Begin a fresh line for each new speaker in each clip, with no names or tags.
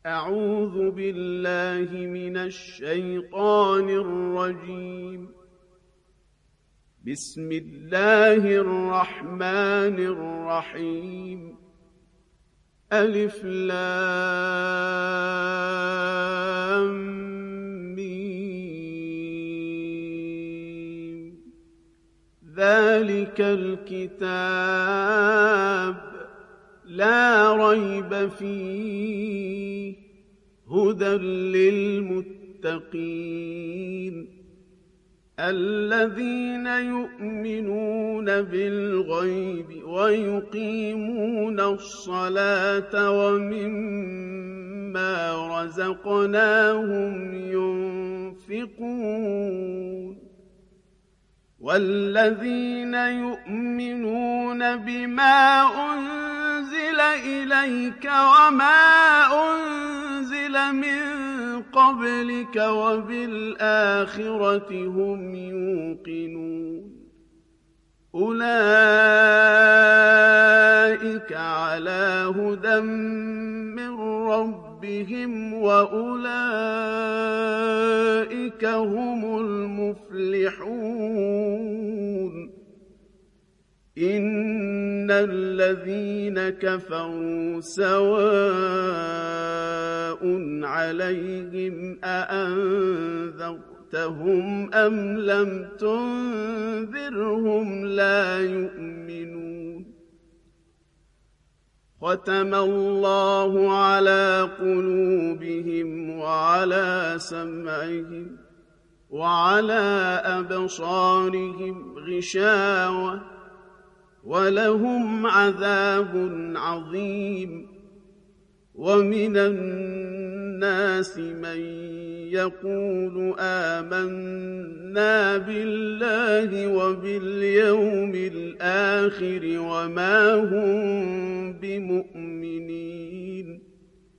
أعوذ بالله من الشيطان الرجيم. بسم الله الرحمن الرحيم. ألف لام ميم. ذلك الكتاب لا ريب فيه هدى للمتقين الذين يؤمنون بالغيب ويقيمون الصلاة ومما رزقناهم ينفقون والذين يؤمنون بما أنزل إليك وما أنزل من قبلك وبالآخرة هم يوقنون أولئك على هدى من ربهم وأولئك هم المفلحون إن الذين كفروا سواء عليهم أأنذرتهم أم لم تنذرهم لا يؤمنون ختم الله على قلوبهم وعلى سمعهم وعلى أبصارهم غشاوة ولهم عذاب عظيم ومن الناس من يقول آمنا بالله وباليوم الآخر وما هم بمؤمنين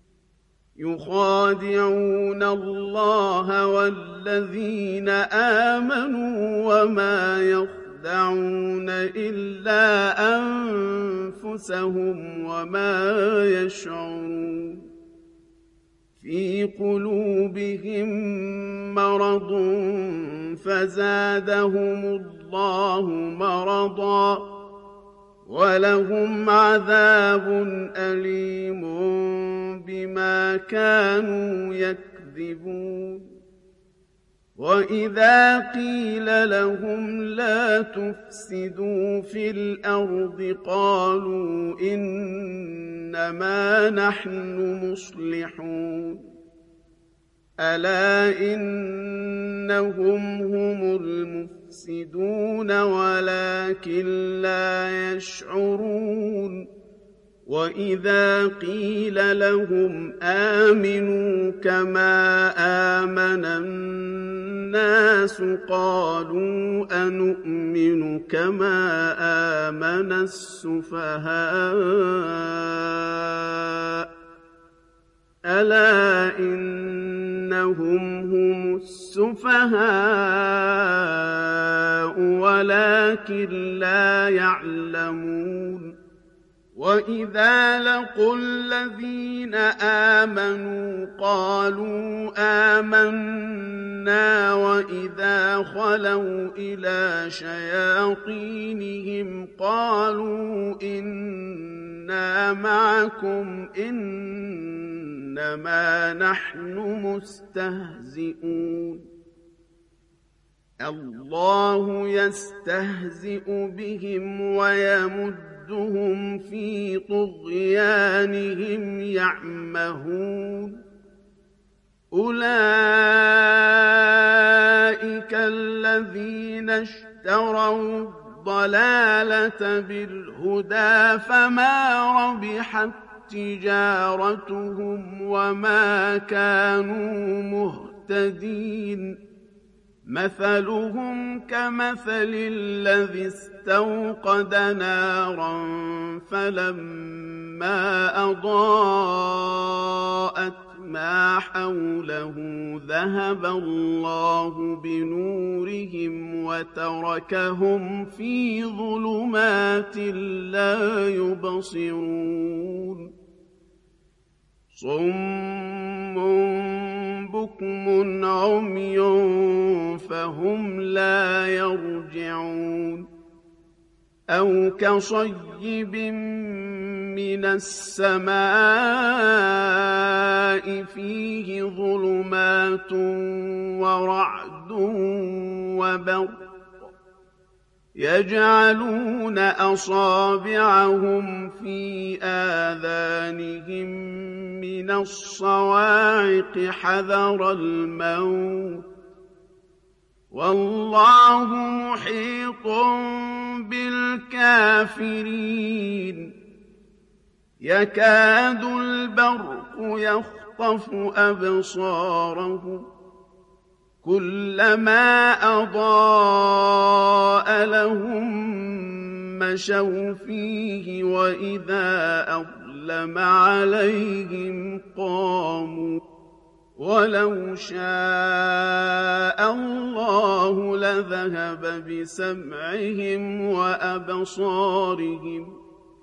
يخادعون الله والذين آمنوا وما يخدعون إلا أنفسهم وما يشعرون في قلوبهم مرض فزادهم الله مرضا ولهم عذاب أليم بما كانوا يكذبون وإذا قيل لهم لا تفسدوا في الأرض قالوا إنما نحن مصلحون ألا إنهم هم المفسدون ولكن لا يشعرون وإذا قيل لهم آمنوا كما آمن الناس قالوا أنؤمن كما آمن السفهاء ألا إنهم هم السفهاء ولكن لا يعلمون وإذا لقوا الذين آمنوا قالوا آمنا وإذا خلوا إلى شياطينهم قالوا إنا معكم إنما نحن مستهزئون الله يستهزئ بهم ويمدهم في طغيانهم يعمهون أولئك الذين اشتروا الضلالة بالهدى فما ربحت تجارتهم وما كانوا مهتدين مثلهم كمثل الذي استوقد نارا فلما أضاءت ما حوله ذهب الله بنورهم وتركهم في ظلمات لا يبصرون صم بكم عمي فهم لا يرجعون أو كصيب من السماء فيه ظلمات ورعد وبرق يجعلون أصابعهم في آذانهم من الصواعق حذر الموت والله محيط بالكافرين يكاد البرق يخطف أبصارهم كلما أضاء لهم مشوا فيه وإذا أظلم عليهم قاموا ولو شاء الله لذهب بسمعهم وأبصارهم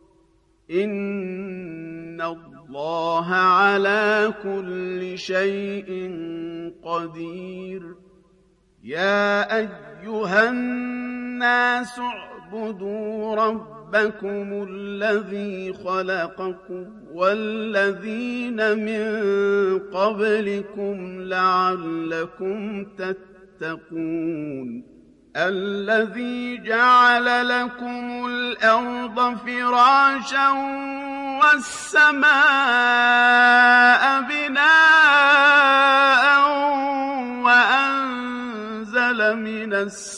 إن الله على كل شيء قدير يا أيها الناس اعبدوا ربكم الذي خلقكم والذين من قبلكم لعلكم تتقون الذي جعل لكم الأرض فراشا والسماء بناء وأنزل من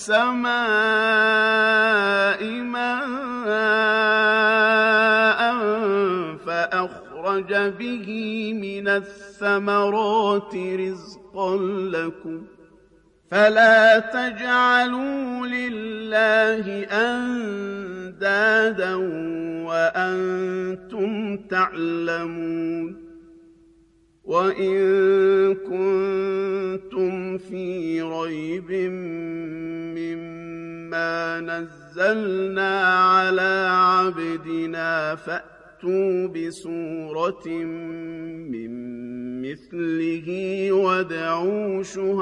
السماء ماء فأخرج به من الثمرات رزقا لكم فلا تجعلوا لله أندادا وأنتم تعلمون وإن كنتم في ريب مما نزلنا على عبدنا فأتوا بسورة من مثله وادعوا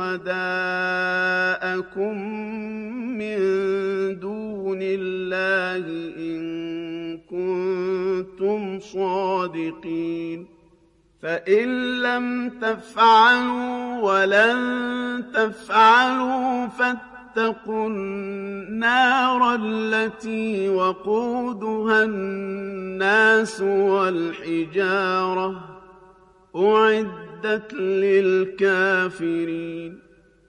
شهداءكم من دون الله إن كنتم صادقين فإن لم تفعلوا ولن تفعلوا فاتقوا النار التي وقودها الناس والحجارة أعدت للكافرين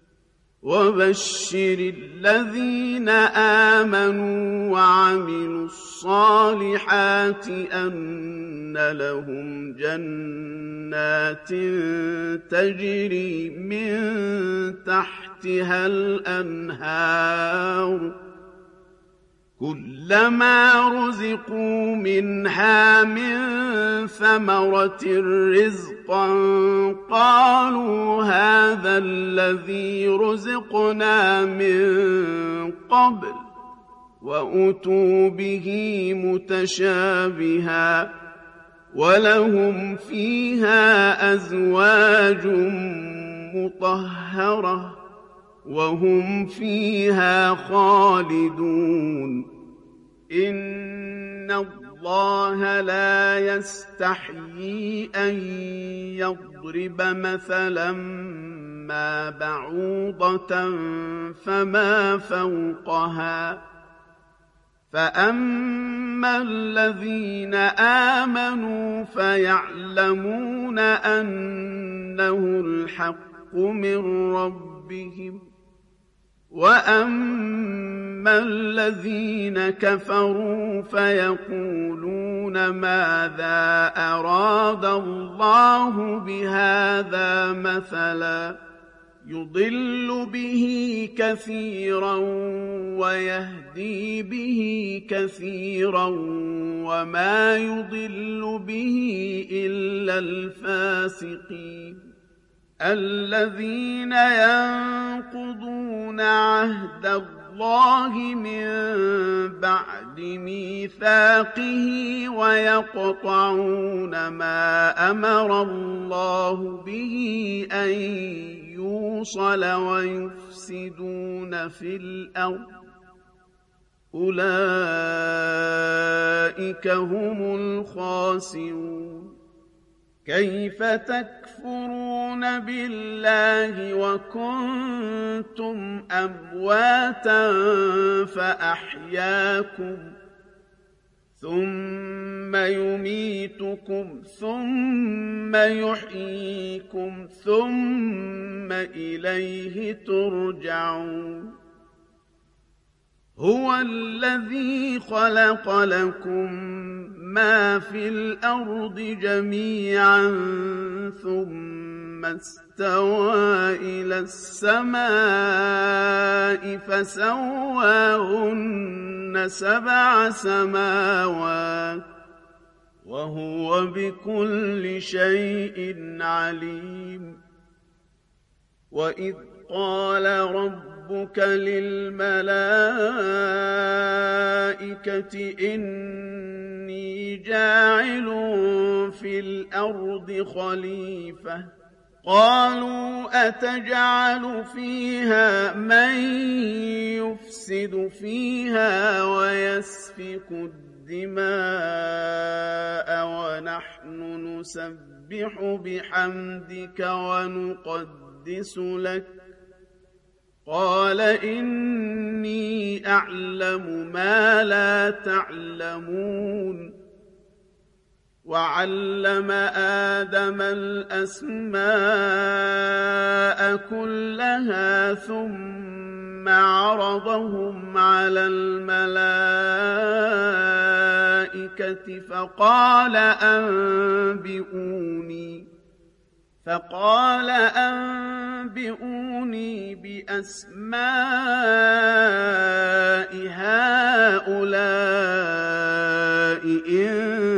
وبشر الذين آمنوا وعملوا الصالحات أن لهم جنات تجري من تحتها الأنهار كلما رزقوا منها من ثمرة رزقا قالوا هذا الذي رزقنا من قبل وأتوا به متشابها ولهم فيها أزواج مطهرة وهم فيها خالدون إن الله لا يستحيي أن يضرب مثلا ما بعوضة فما فوقها فأما الذين آمنوا فيعلمون أنه الحق من ربهم وأما الذين كفروا فيقولون ماذا أراد الله بهذا مثلا يضل به كثيرا ويهدي به كثيرا وما يضل به إلا الفاسقين الذين ينقضون عهد الله من بعد ميثاقه ويقطعون ما أمر الله به أن يوصل ويفسدون في الأرض أولئك هم الخاسرون. كيف تكفرون بالله وكنتم أمواتا فأحياكم ثم يميتكم ثم يحييكم ثم إليه ترجعون. هو الذي خلق لكم ما في الأرض جميعا ثم استوى إلى السماء فسواهن 7 سماوات وهو بكل شيء عليم. وإذ قال ربك للملائكة إني جاعل في الأرض خليفة قالوا أتجعل فيها من يفسد فيها ويسفك الدماء ونحن نسبح بحمدك ونقدس لك قال إني أعلم ما لا تعلمون. وعلم آدم الأسماء كلها ثم عرضهم على الملائكة فقال أنبئوني بأسماء هؤلاء إن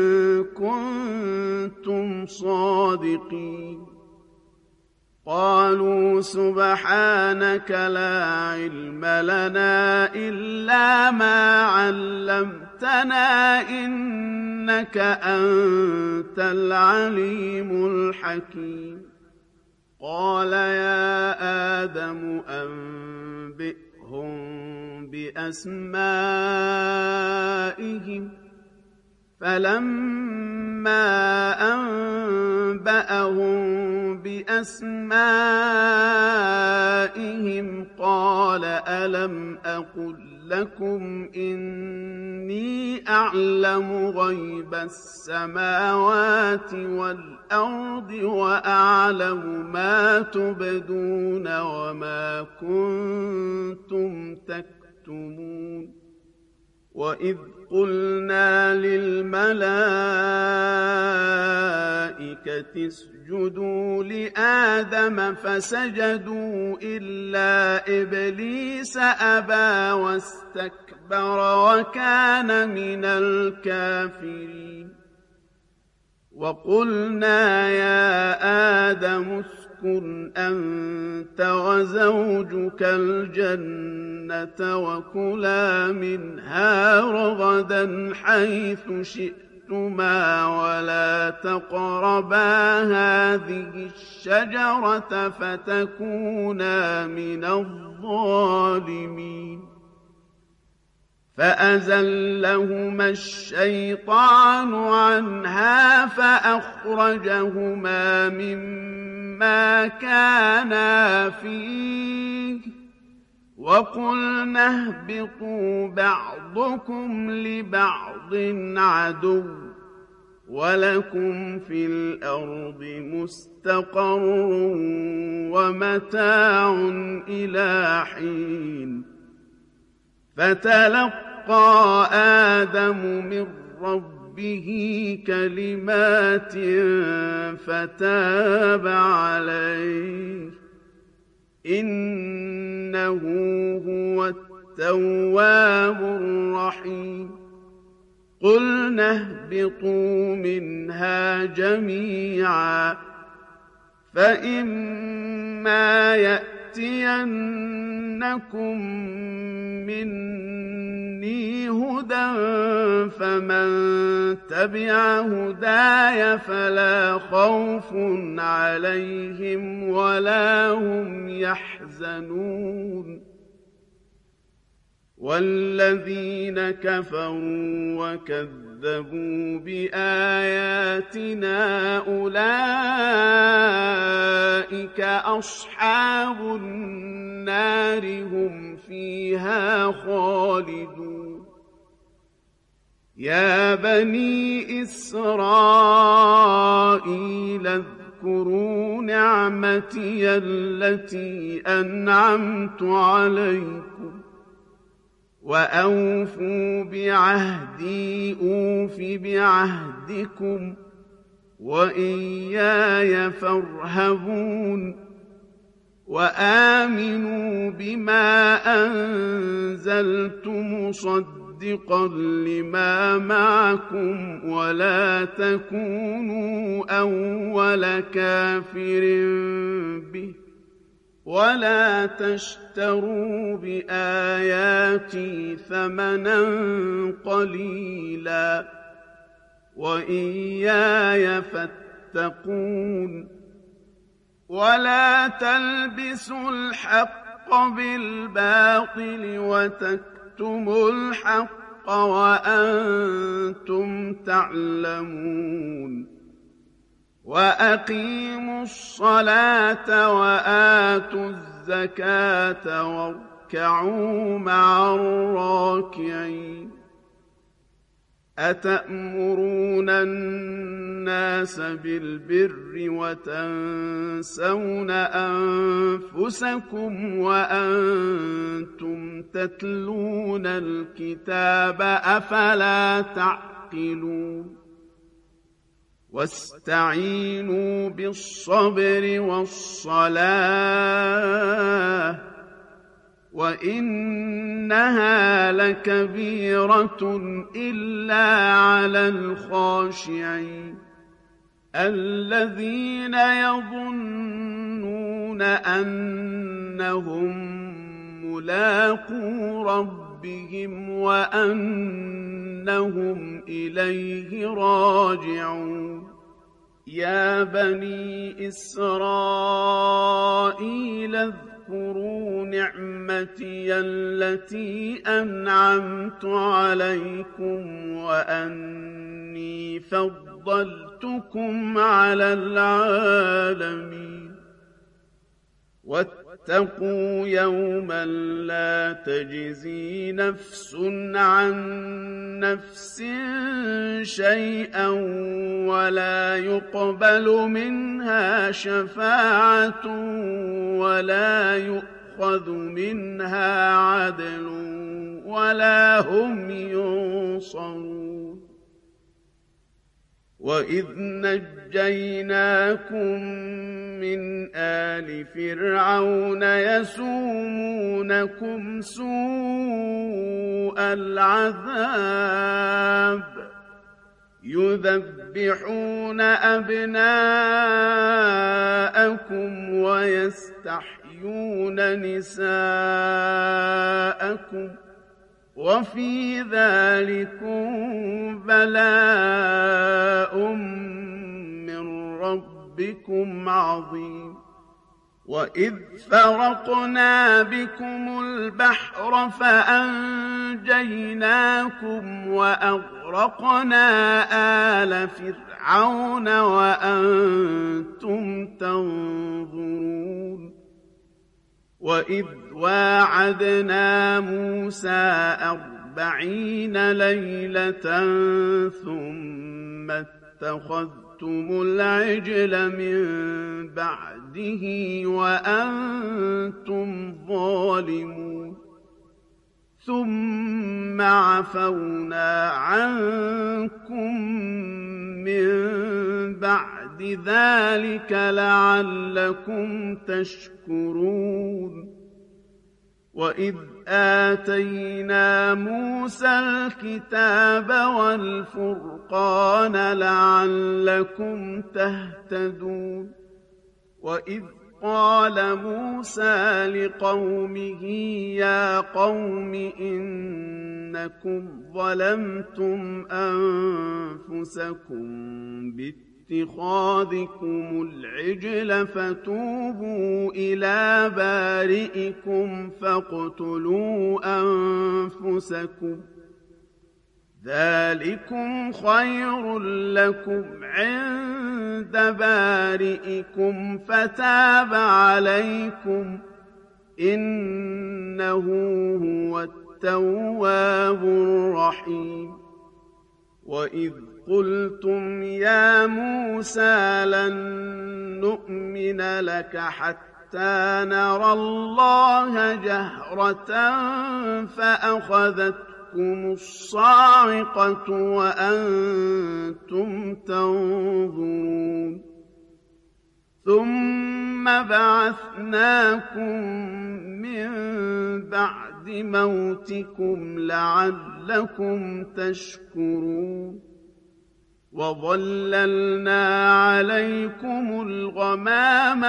كنتم صادقين. قالوا سبحانك لا علم لنا إلا ما علمتنا إنك أنت العليم الحكيم. قال يا آدم أنبئهم بأسمائهم فلما أنبأهم بأسمائهم قال ألم أقل لكم إني أعلم غيب السماوات والأرض وأعلم ما تبدون وما كنتم تكتمون. وإذ قلنا للملائكة اسجدوا لآدم فسجدوا إلا إبليس أبى واستكبر وكان من الكافرين. وقلنا يا آدم اسكن أنت وزوجك الجنة وكلا منها رغدا حيث شئتما ولا تقربا هذه الشجرة فتكونا من الظالمين. فأزلهما الشيطان عنها فأخرجهما مما كانا فيه وقلنا اهبطوا بعضكم لبعض عدو ولكم في الأرض مستقر ومتاع إلى حين. فتلقى آدم من ربه كلمات فتاب عليه إنه هو التواب الرحيم. قلنا اهبطوا منها جميعا فإما يأتيكم يأتينكم مني هدى فمن تبع هداي فلا خوف عليهم ولا هم يحزنون والذين كفروا وكذبوا بآياتنا أولئك أصحاب النار هم فيها خالدون يا بني إسرائيل اذكروا نعمتي التي أنعمت عليكم وأوفوا بعهدي أوف بعهدكم وإياي فارهبون وآمنوا بما أنزلت مصدقا لما معكم ولا تكونوا أول كافر به ولا تشتروا بآياتي ثمنا قليلا وإياي فاتقون ولا تلبسوا الحق بالباطل وتكتموا الحق وأنتم تعلمون وأقيموا الصلاة وآتوا الزكاة واركعوا مع الراكعين أتأمرون الناس بالبر وتنسون أنفسكم وأنتم تتلون الكتاب أفلا تعقلون واستعينوا بالصبر والصلاة وإنها لكبيرة إلا على الخاشعين الذين يظنون أنهم ملاقو ربهم وأنهم إليه راجعون يا بني إسرائيل اذكروا نعمتي التي أنعمت عليكم وأني فضلتكم على العالمين واتقوا يوما لا تجزي نفس عن نفس شيئا ولا يقبل منها شفاعة ولا يؤخذ منها عدل ولا هم ينصرون وإذ نجيناكم من آل فرعون يسومونكم سوء العذاب يذبحون أبناءكم ويستحيون نساءكم وفي ذلكم بلاء من ربكم عظيم وإذ فرقنا بكم البحر فأنجيناكم وأغرقنا آل فرعون وأنتم تنظرون وإذ واعدنا موسى 40 ليلة ثم اتخذتم العجل من بعده وأنتم ظالمون ثم عفونا عنكم من بعد ذلك لعلكم تشكرون وإذ آتينا موسى الكتاب والفرقان لعلكم تهتدون وإذ قال موسى لقومه يا قوم إنكم ظلمتم أنفسكم باتخاذكم العجل فتوبوا إلى بارئكم فاقتلوا أنفسكم ذلكم خير لكم عند بارئكم فتاب عليكم إنه هو التواب الرحيم وإذ قلتم يا موسى لن نؤمن لك حتى نرى الله جهرة فأخذتكم الصاعقة وأنتم تنظرون ثم بعثناكم من بعد موتكم لعلكم تشكرون وظللنا عليكم الغمام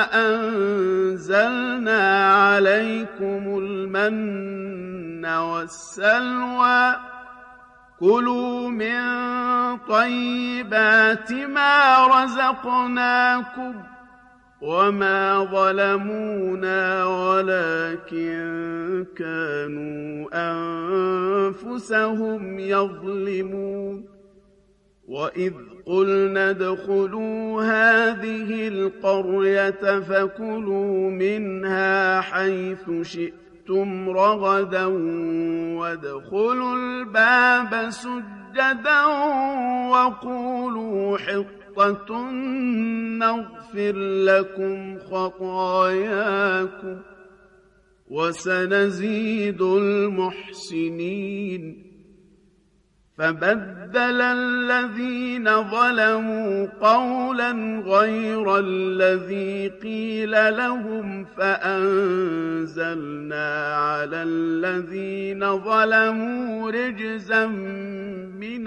وأنزلنا عليكم المن والسلوى كلوا من طيبات ما رزقناكم وما ظلمونا ولكن كانوا أنفسهم يظلمون وإذ قلنا ادخلوا هذه القرية فكلوا منها حيث شئتم رغدا وادخلوا الباب سجدا وقولوا حطة نغفر لكم خطاياكم وسنزيد المحسنين فبدل الذين ظلموا قولا غير الذي قيل لهم فأنزلنا على الذين ظلموا رجزا من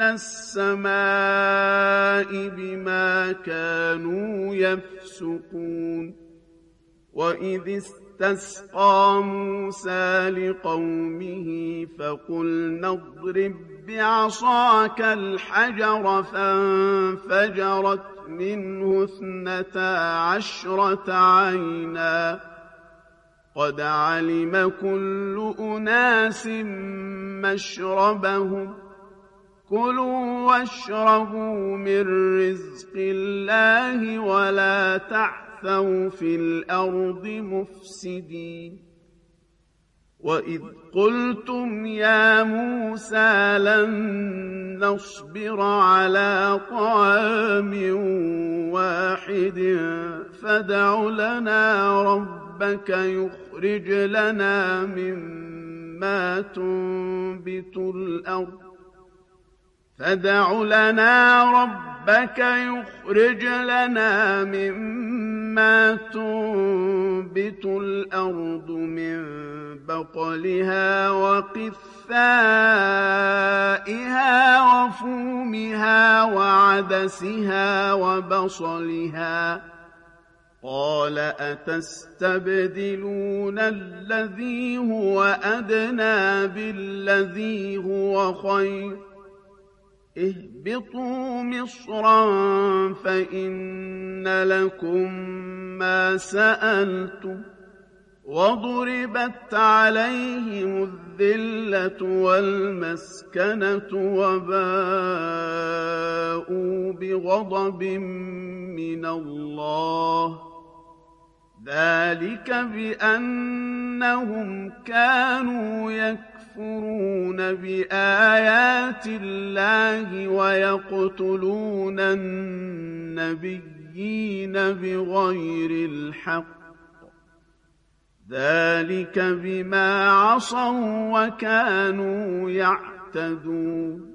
السماء بما كانوا يفسقون وإذ استسقى موسى لقومه فقلنا اضرب بعصاك الحجر فانفجرت منه 12 عينا قد علم كل أناس مشربهم كلوا واشربوا من رزق الله ولا تعثوا في الأرض مفسدين وإذ قلتم يا موسى لن نصبر على طعام واحد فادع لنا ربك يخرج لنا مما تنبت الأرض من بقلها وقثائها وفومها وعدسها وبصلها قال أتستبدلون الذي هو أدنى بالذي هو خير اهبطوا مصرا فإن لكم ما سألتم وضربت عليهم الذلة والمسكنة وباءوا بغضب من الله ذلك بأنهم كانوا يكفرون بآيات الله ويقتلون النبيين بغير الحق ذلك بما عصوا وكانوا يعتدون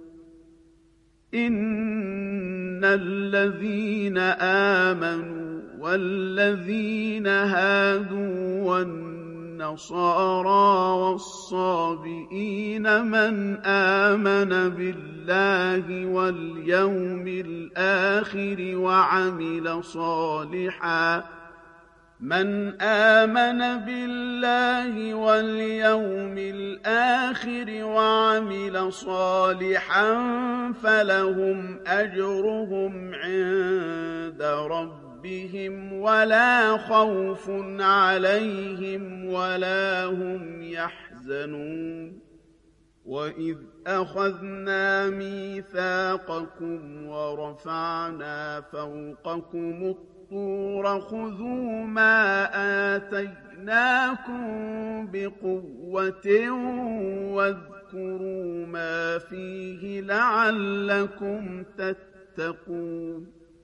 إن الذين آمنوا والذين هادوا والنصارى والصابئين من آمن بالله واليوم الآخر من آمن بالله واليوم الآخر وعمل صالحا فلهم أجرهم عند ربهم ولا خوف عليهم ولا هم يحزنون وإذ أخذنا ميثاقكم ورفعنا فوقكم الطور خذوا ما آتيناكم بقوة واذكروا ما فيه لعلكم تتقون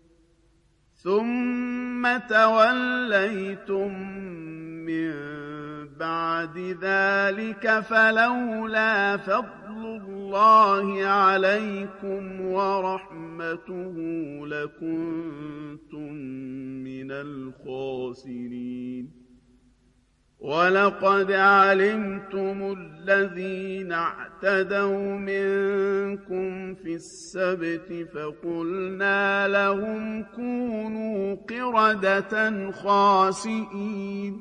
ثم توليتم من بعد ذلك فلولا فضل الله عليكم ورحمته لكنتم من الخاسرين ولقد علمتم الذين اعتدوا منكم في السبت فقلنا لهم كونوا قردة خاسئين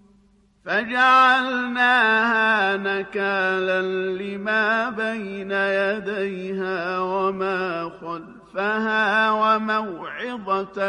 فجعلناها نكالا لما بين يديها وما خلفها وموعظة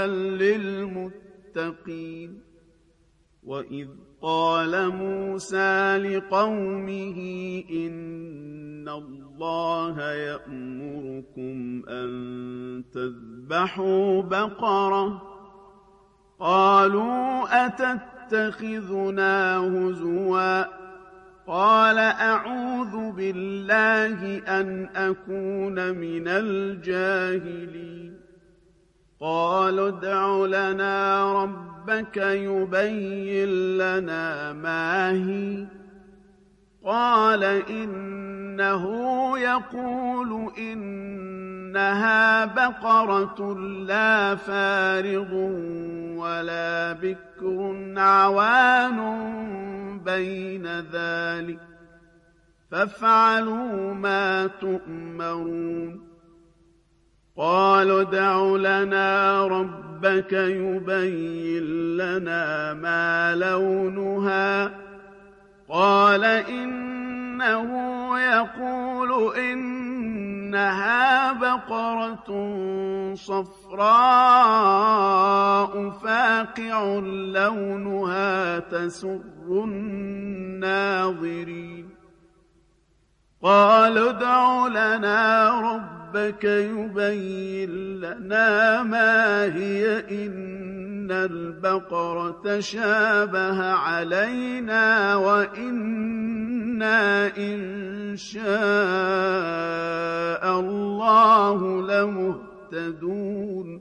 للمتقين وإذ قال موسى لقومه إن الله يأمركم أن تذبحوا بقرة قالوا أتتخذنا هزوا قال أعوذ بالله أن أكون من الجاهلين قالوا ادع لنا ربك يبين لنا ما هي قال إنه يقول إنها بقرة لا فارض ولا بكر عوان بين ذلك فافعلوا ما تؤمرون قالوا ادع لنا ربك يبين لنا ما لونها قال إنه يقول إنها بقرة صفراء فاقع لونها تسر الناظرين قالوا ادع لنا ربك يبين لنا ما هي إن البقرة شابه علينا وإنا إن شاء الله لمهتدون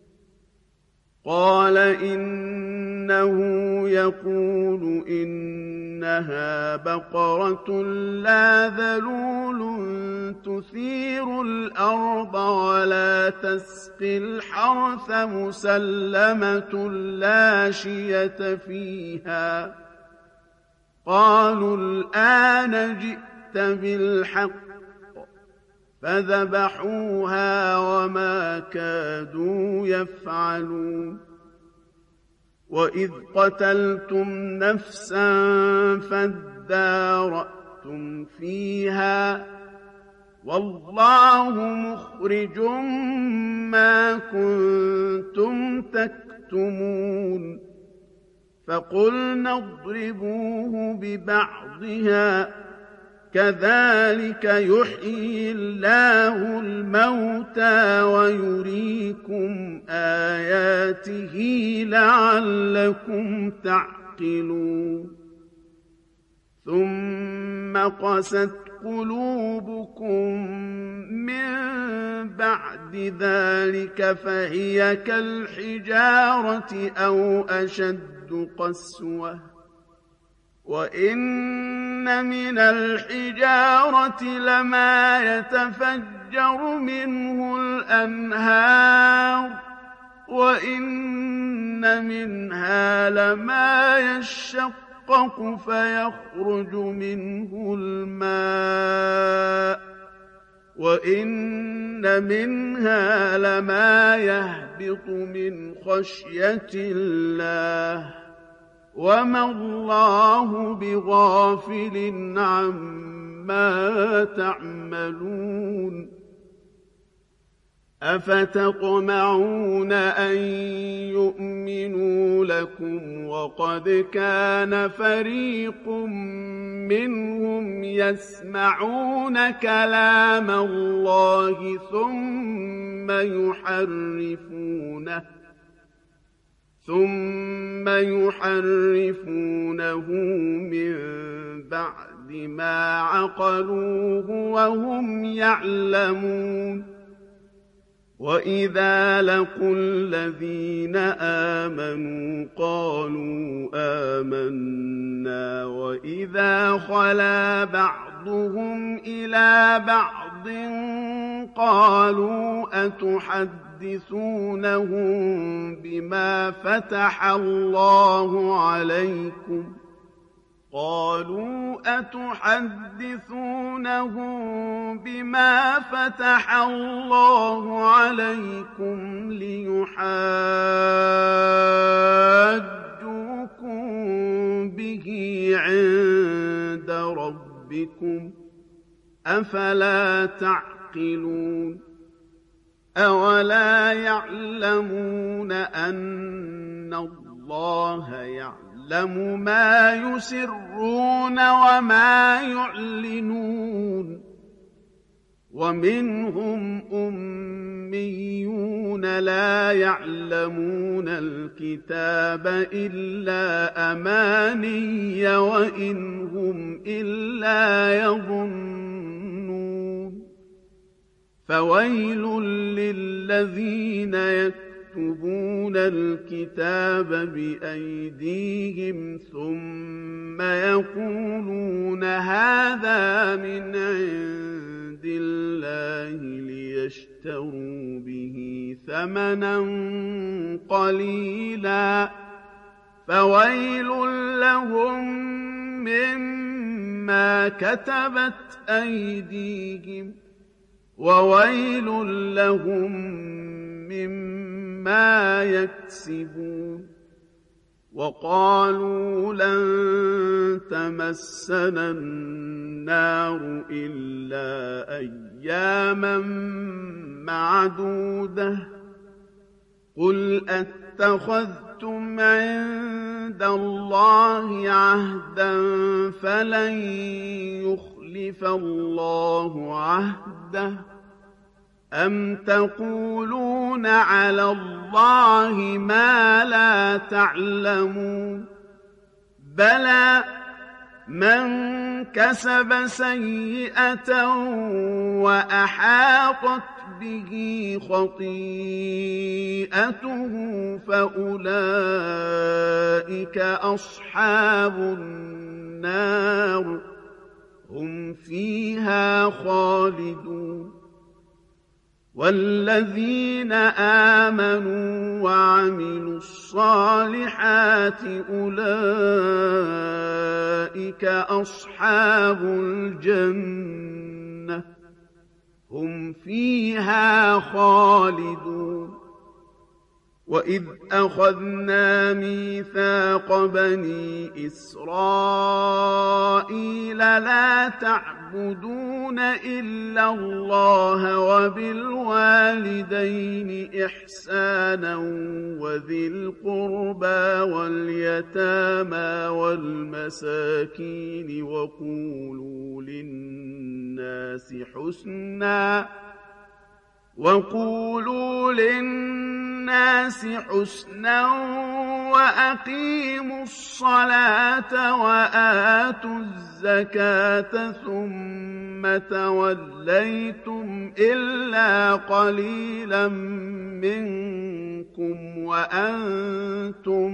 قال إنه يقول إنها بقرة لا ذلول تثير الأرض ولا تسقي الحرث مسلمة لا شية فيها قالوا الآن جئت بالحق فذبحوها وما كادوا يفعلون وإذ قتلتم نفسا فادارأتم فيها والله مخرج ما كنتم تكتمون فقلنا اضربوه ببعضها كذلك يحيي الله الموتى ويريكم آياته لعلكم تعقلون ثم قست قلوبكم من بعد ذلك فهي كالحجارة أو أشد قسوة وإن من الحجارة لما يتفجر منه الأنهار وإن منها لما يشقق فيخرج منه الماء وإن منها لما يهبط من خشية الله وما الله بغافل عما تعملون أفتطمعون أن يؤمنوا لكم وقد كان فريق منهم يسمعون كلام الله ثم يحرفونه من بعد ما عقلوه وهم يعلمون وإذا لقوا الذين آمنوا قالوا آمنا وإذا خلا بعضهم إلى بعض قالوا أتحدثونهم بما فتح الله عليكم ليحاجوكم به عند ربكم أفلا تعقلون أولا يعلمون أن الله يعلم ما يسرون وما يعلنون ومنهم أميون لا يعلمون الكتاب إلا أماني وإن هم إلا يظنون فويل للذين يكتبون الكتاب بأيديهم ثم يقولون هذا من عند الله ليشتروا به ثمنا قليلا فويل لهم مما كتبت أيديهم وويل لهم مما يكسبون وقالوا لن تمسنا النار إلا أياما معدودة قل أتخذتم عند الله عهدا فلن يخلف الله عهده أم تقولون على الله ما لا تعلمون بلى من كسب سيئة وأحاطت به خطيئته فأولئك أصحاب النار هم فيها خالدون والذين آمنوا وعملوا الصالحات أولئك أصحاب الجنة هم فيها خالدون وإذ أخذنا ميثاق بني إسرائيل لا تعبدون إلا الله وبالوالدين إحسانا وذي القربى واليتامى والمساكين وقولوا للناس حسنا وأقيموا الصلاة وآتوا الزكاة ثم توليتم إلا قليلا منكم وأنتم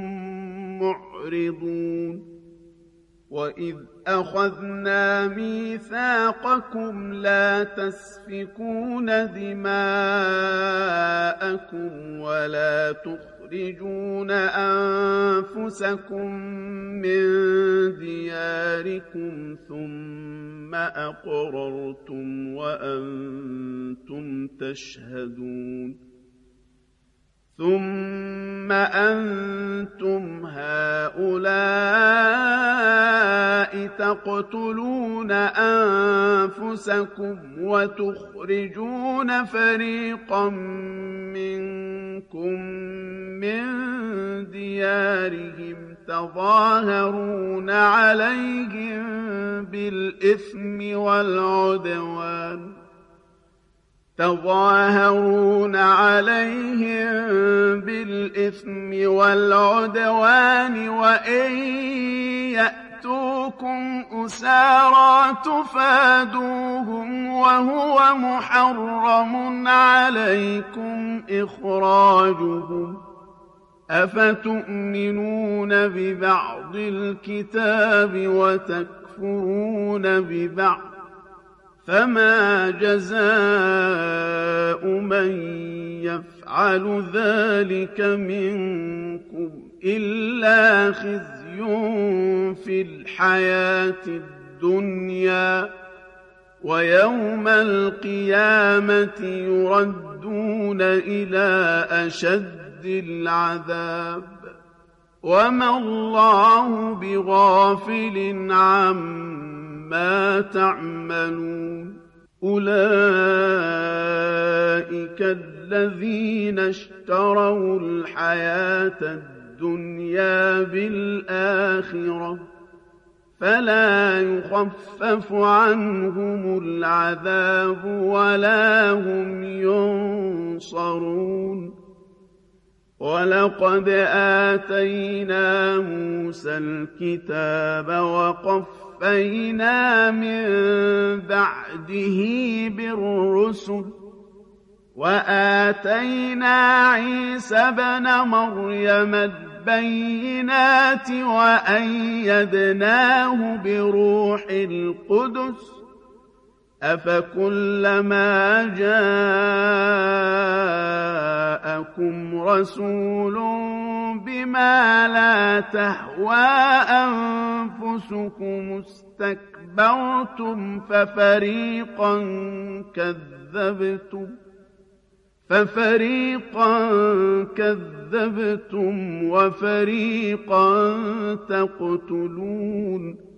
معرضون وإذ أخذنا ميثاقكم لا تسفكون دماءكم ولا تخرجون أنفسكم من دياركم ثم أقررتم وأنتم تشهدون ثم أنتم هؤلاء تقتلون أنفسكم وتخرجون فريقا منكم من ديارهم تظاهرون عليهم بالإثم والعدوان وإن يأتوكم أسارى تفادوهم وهو محرم عليكم إخراجهم أفتؤمنون ببعض الكتاب وتكفرون ببعض فما جزاء من يفعل ذلك منكم إلا خزي في الحياة الدنيا ويوم القيامة يردون إلى أشد العذاب وما الله بغافل عما تعملون أولئك الذين اشتروا الحياة الدنيا بالآخرة فلا يخفف عنهم العذاب ولا هم ينصرون ولقد آتينا موسى الكتاب وقفينا من بعده بالرسل وآتينا عيسى ابن مريم البينات وأيدناه بروح القدس أفكلما جاءكم رسول بما لا تهوى أنفسكم استكبرتم ففريقا كذبتم وفريقا تقتلون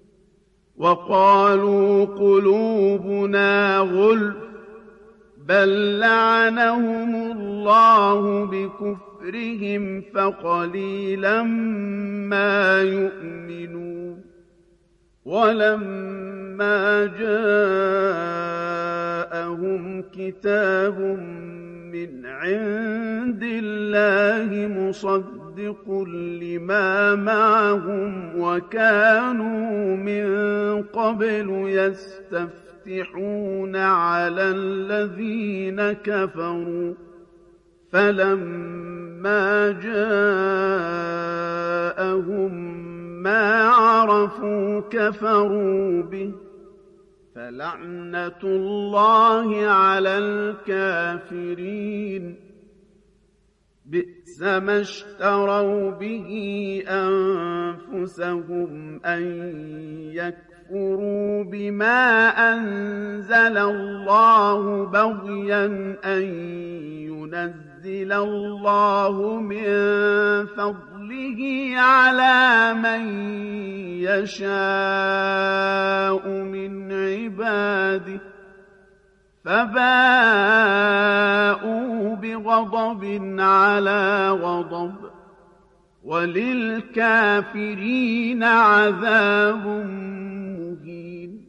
وقالوا قلوبنا غلف بل لعنهم الله بكفرهم فقليلا ما يؤمنون ولما جاءهم كتاب من عند الله مصدق لما معهم وكانوا من قبل يستفتحون على الذين كفروا فلما جاءهم ما عرفوا كفروا به فلعنة الله على الكافرين بئس ما اشتروا به أنفسهم أن يكفروا بما أنزل الله بغيا أن ينزل الله من فضله على من يشاء من عباده فباءوا بغضب على غضب وللكافرين عذاب مهين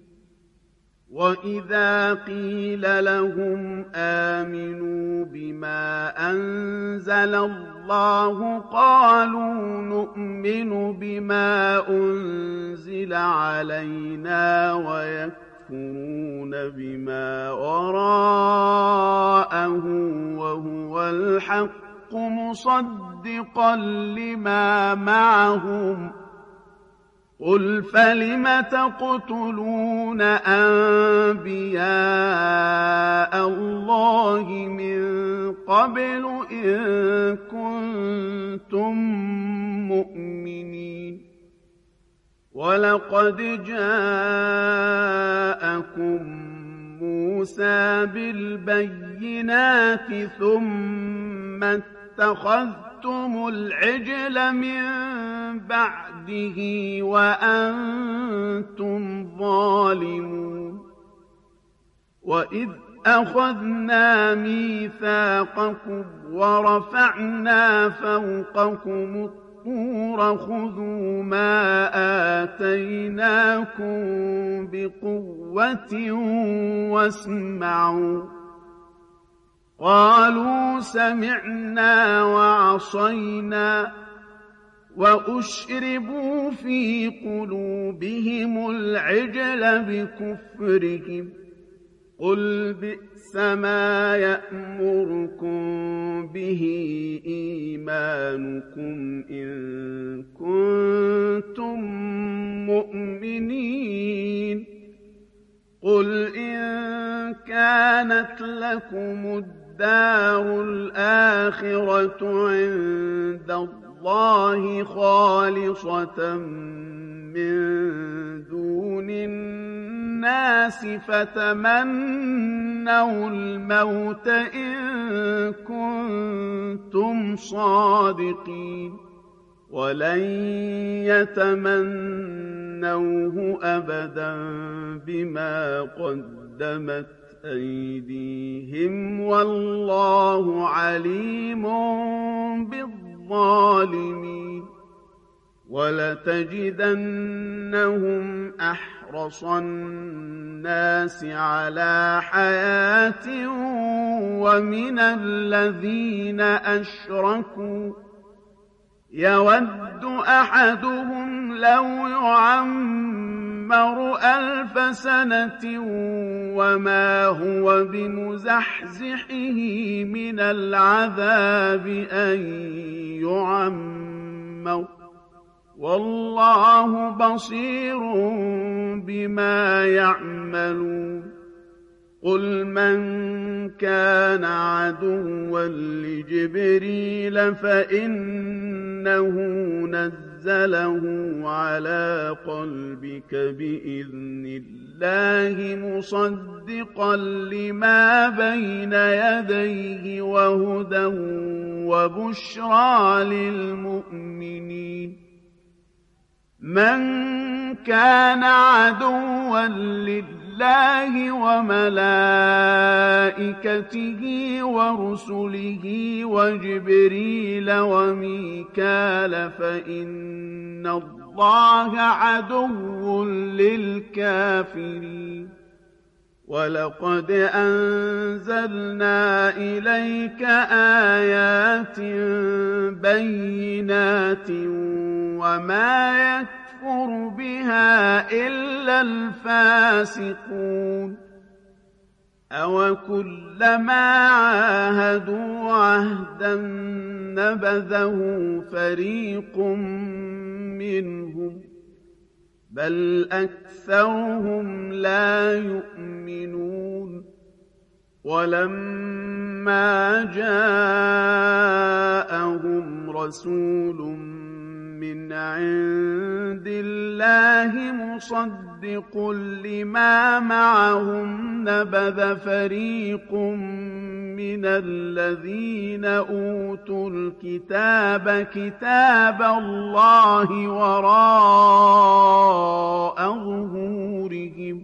وإذا قيل لهم آمنوا بما أنزل الله قالوا نؤمن بما أنزل علينا ويكفرون بما وراءه وهو الحق مصدقا لما معهم قل فلم تقتلون أنبياء الله من قبل إن كنتم مؤمنين ولقد جاءكم موسى بالبينات ثم اتخذتم العجل من بعده وأنتم ظالمون وإذ أخذنا ميثاقكم ورفعنا فوقكم الطور خذوا ما آتيناكم بقوة واسمعوا قالوا سمعنا وعصينا وأشربوا في قلوبهم العجل بكفرهم قل بئس ما يأمركم به إيمانكم إن كنتم مؤمنين قل إن كانت لكم الدار الآخرة عند الله خالصة من دون الناس فتمنوا الموت إن كنتم صادقين ولن يتمنوه أبدا بما قدمت أيديهم والله عليم بالظالمين ولتجدنهم أحرص الناس على حياة ومن الذين أشركوا يود أحدهم لو يعمر 1000 سنة وما هو بمزحزحه من العذاب أن يعمر والله بصير بما يعملون قل من كان عدوا لجبريل فإنه نزله على قلبك بإذن الله مصدقا لما بين يديه وهدى وبشرى للمؤمنين من كان عدوا لله وملائكته ورسله وجبريل وميكال فإن الله عدو للكافرين ولقد أنزلنا إليك آيات بينات وما يكفر بها إلا الفاسقون أوكلما عاهدوا عهدا نبذه فريق منهم بل أكثرهم لا يؤمنون ولما جاءهم رسول من عند الله مصدق لما معهم نبذ فريق من الذين أوتوا الكتاب كتاب الله وراء ظهورهم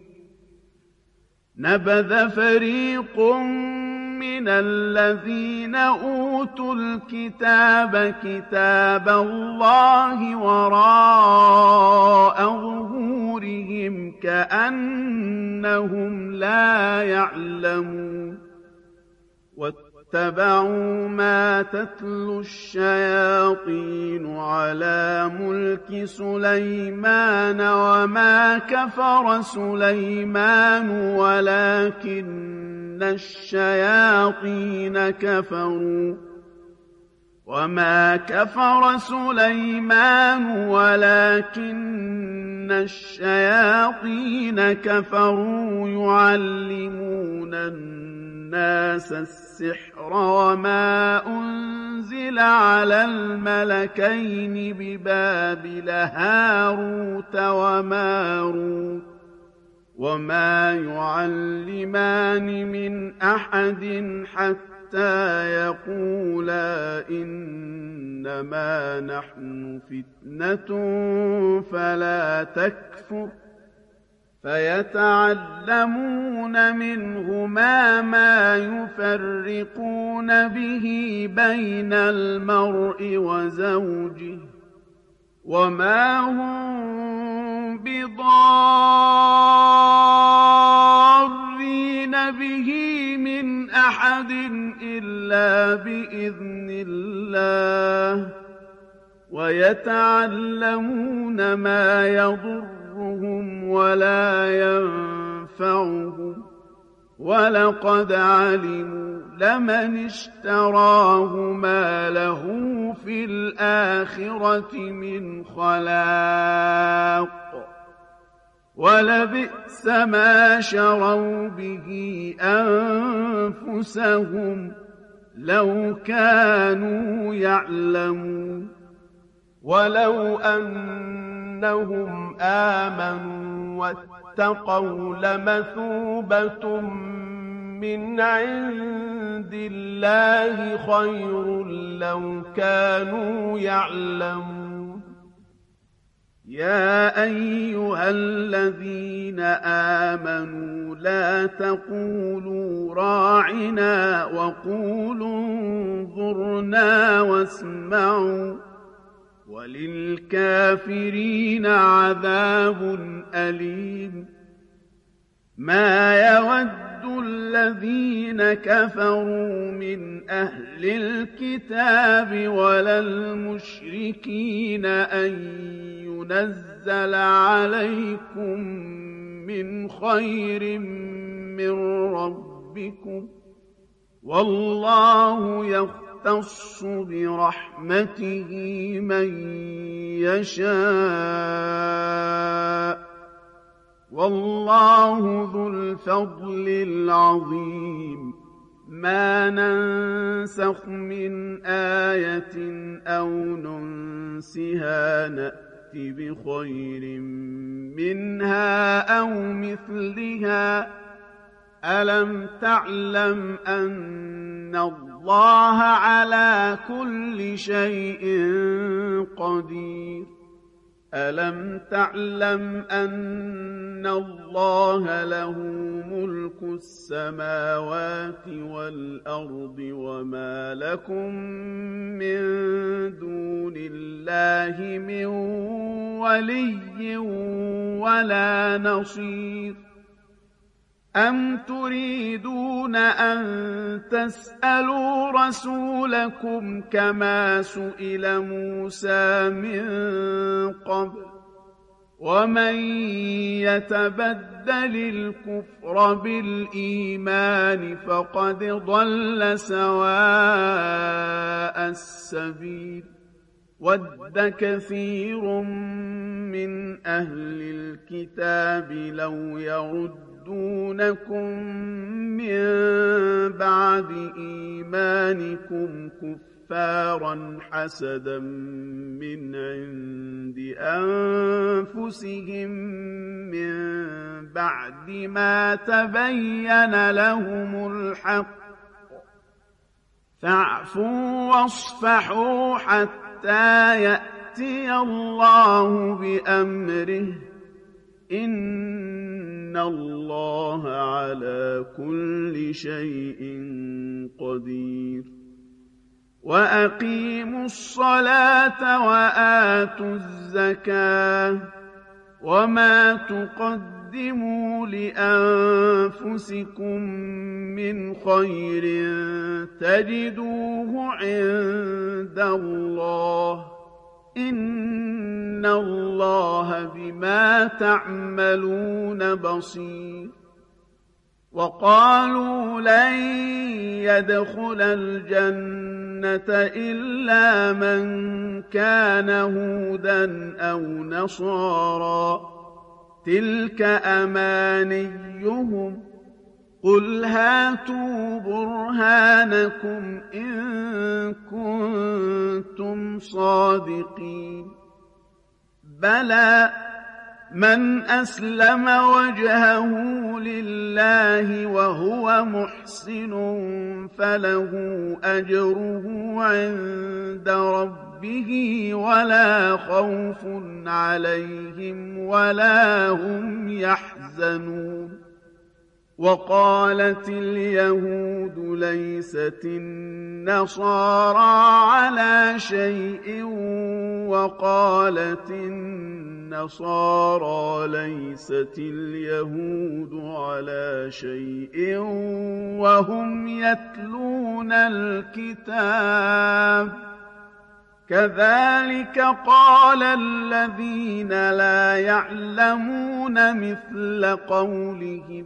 نبذ فريق من الذين أوتوا الكتاب كتاب الله وراء ظهورهم كأنهم لا يعلمون واتبعوا ما تتلو الشياطين على ملك سليمان وما كفر سليمان ولكن الشياطين كفروا وما كفر سليمان ولكن الشياطين كفروا يعلمون الناس السحر وما أنزل على الملكين ببابل هاروت وماروت وما يعلمان من أحد حتى حتى يقولا إنما نحن فتنة فلا تكفر فيتعلمون منهما ما يفرقون به بين المرء وزوجه وما هم بضارين به من أحد إلا بإذن الله ويتعلمون ما يضرهم ولا ينفعهم ولقد علموا لمن اشتراه ما له في الآخرة من خلاق ولبئس ما شروا به أنفسهم لو كانوا يعلمون ولو أنهم آمنوا واتقوا لمثوبة من عند الله خير لو كانوا يعلمون يا أيها الذين آمنوا لا تقولوا راعنا وقولوا انظرنا واسمعوا وللكافرين عذاب أليم ما يود الذين كفروا من أهل الكتاب ولا المشركين أن ينزل عليكم من خير من ربكم والله يختص برحمته من يشاء والله ذو الفضل العظيم ما ننسخ من آية أو ننسها نأت بخير منها أو مثلها ألم تعلم أن الله على كل شيء قدير ألم تعلم أن الله له ملك السماوات والأرض وما لكم من دون الله من ولي ولا نصير أم تريدون أن تسألوا رسولكم كما سئل موسى من قبل ومن يتبدل الكفر بالإيمان فقد ضل سواء السبيل ود كثير من أهل الكتاب لو يردونكم من بعد إيمانكم كفارا حسدا من عند أنفسهم من بعد ما تبين لهم الحق فاعفوا واصفحوا حتى يأتي الله بأمره إن الله على كل شيء قدير وأقيموا الصلاة وآتوا الزكاة وما تقدموا لأنفسكم من خير تجدوه عند الله إن الله بما تعملون بصير وقالوا لن يدخل الجنة إلا من كان هودا أو نصارى تلك أمانيهم قل هاتوا برهانكم إن كنتم صادقين بلى من أسلم وجهه لله وهو محسن فله أجره عند ربه ولا خوف عليهم ولا هم يحزنون. وقالت اليهود ليست النصارى على شيء وقالت النصارى ليست اليهود على شيء وهم يتلون الكتاب كذلك قال الذين لا يعلمون مثل قولهم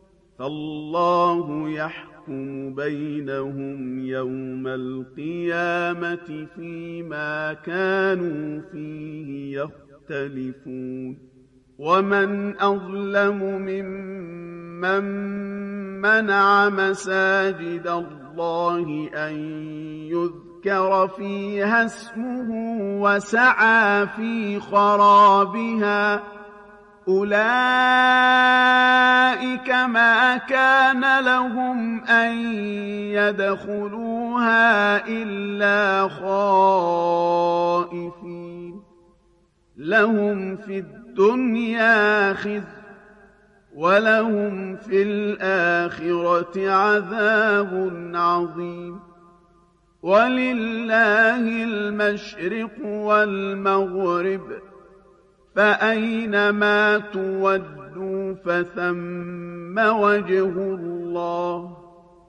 فالله يحكم بينهم يوم القيامة فيما كانوا فيه يختلفون. ومن أظلم ممن منع مساجد الله أن يذكر فيها اسمه وسعى في خرابها أولئك ما كان لهم أن يدخلوها إلا خائفين لهم في الدنيا خزي ولهم في الآخرة عذاب عظيم. ولله المشرق والمغرب فأينما تودوا فثم وجه الله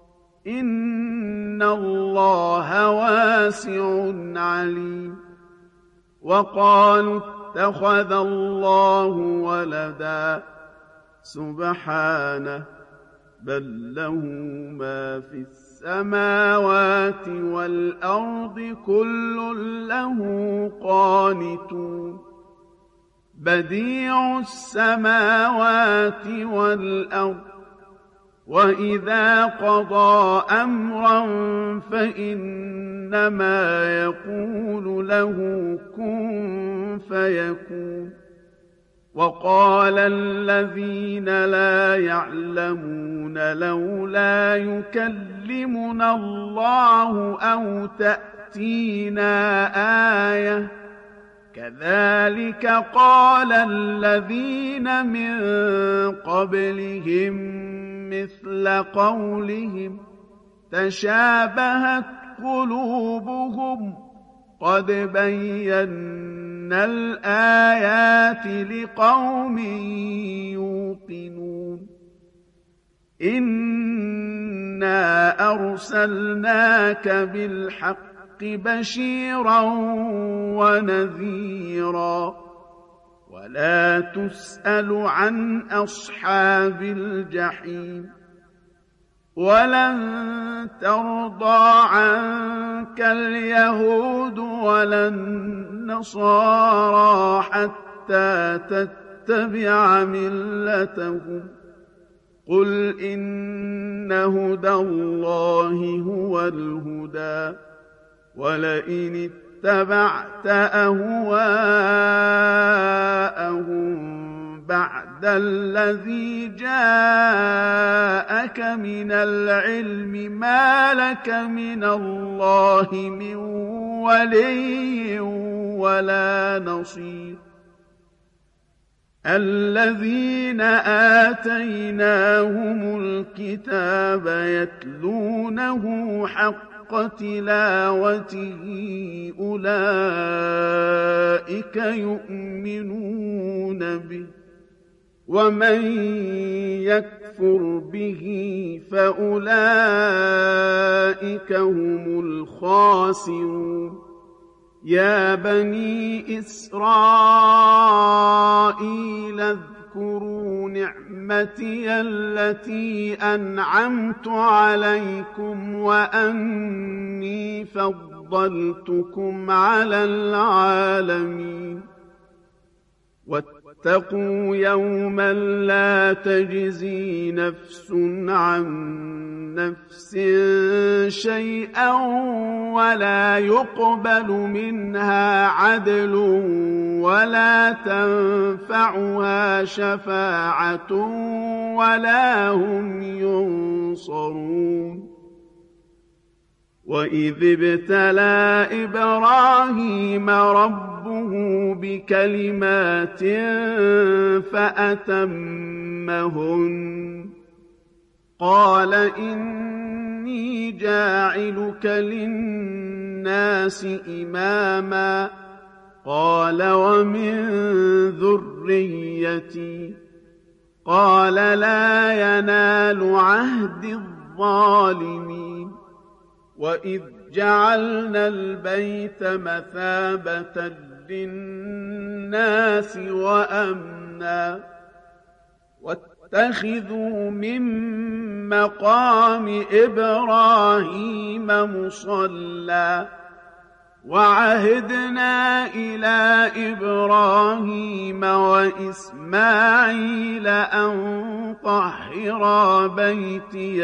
إن الله واسع عليم. وقالوا اتخذ الله ولدا سبحانه بل له ما في السماوات والأرض كل له قانتون بديع السماوات والأرض وإذا قضى أمرا فإنما يقول له كن فيكون. وقال الذين لا يعلمون لولا يكلمنا الله أو تأتينا آية كذلك قال الذين من قبلهم مثل قولهم تشابهت قلوبهم قد بينا الآيات لقوم يوقنون. إنا أرسلناك بالحق بشيرا ونذيرا ولا تسأل عن أصحاب الجحيم. ولن ترضى عنك اليهود ولا النصارى حتى تتبع ملتهم قل إن هدى الله هو الهدى ولئن اتبعت أهواءهم بعد الذي جاءك من العلم ما لك من الله من ولي ولا نصير. الذين آتيناهم الكتاب يتلونه حق تلاوته أولئك يؤمنون به ومن يكفر به فأولئك هم الخاسرون. يا بني إسرائيل اذكروا نعمتي التي أنعمت عليكم وأني فضلتكم على العالمين. واتقوا يوما لا تجزي نفس عن نفس شيئا ولا يقبل منها عدل ولا تنفعها شفاعة ولا هم ينصرون. وإذ ابتلى إبراهيم ربه بكلمات فأتمهن قال إني جاعلك للناس إماما قال ومن ذريتي قال لا ينال عهد الظالمين. وإذ جعلنا البيت مثابة للناس وأمنا واتخذوا من مقام إبراهيم مصلى وعهدنا إلى إبراهيم وإسماعيل أن طهرا بيتي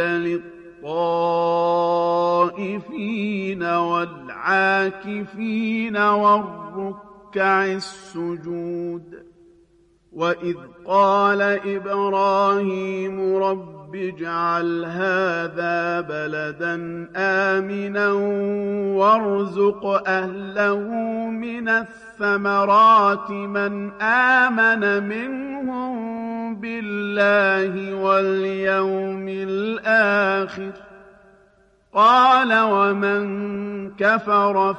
للطائفين والعاكفين والركع السجود. وإذ قال إبراهيم رب اجعل هذا بلدا آمنا وارزق أهله من الثمرات من آمن منهم بالله واليوم الآخر قال ومن كفر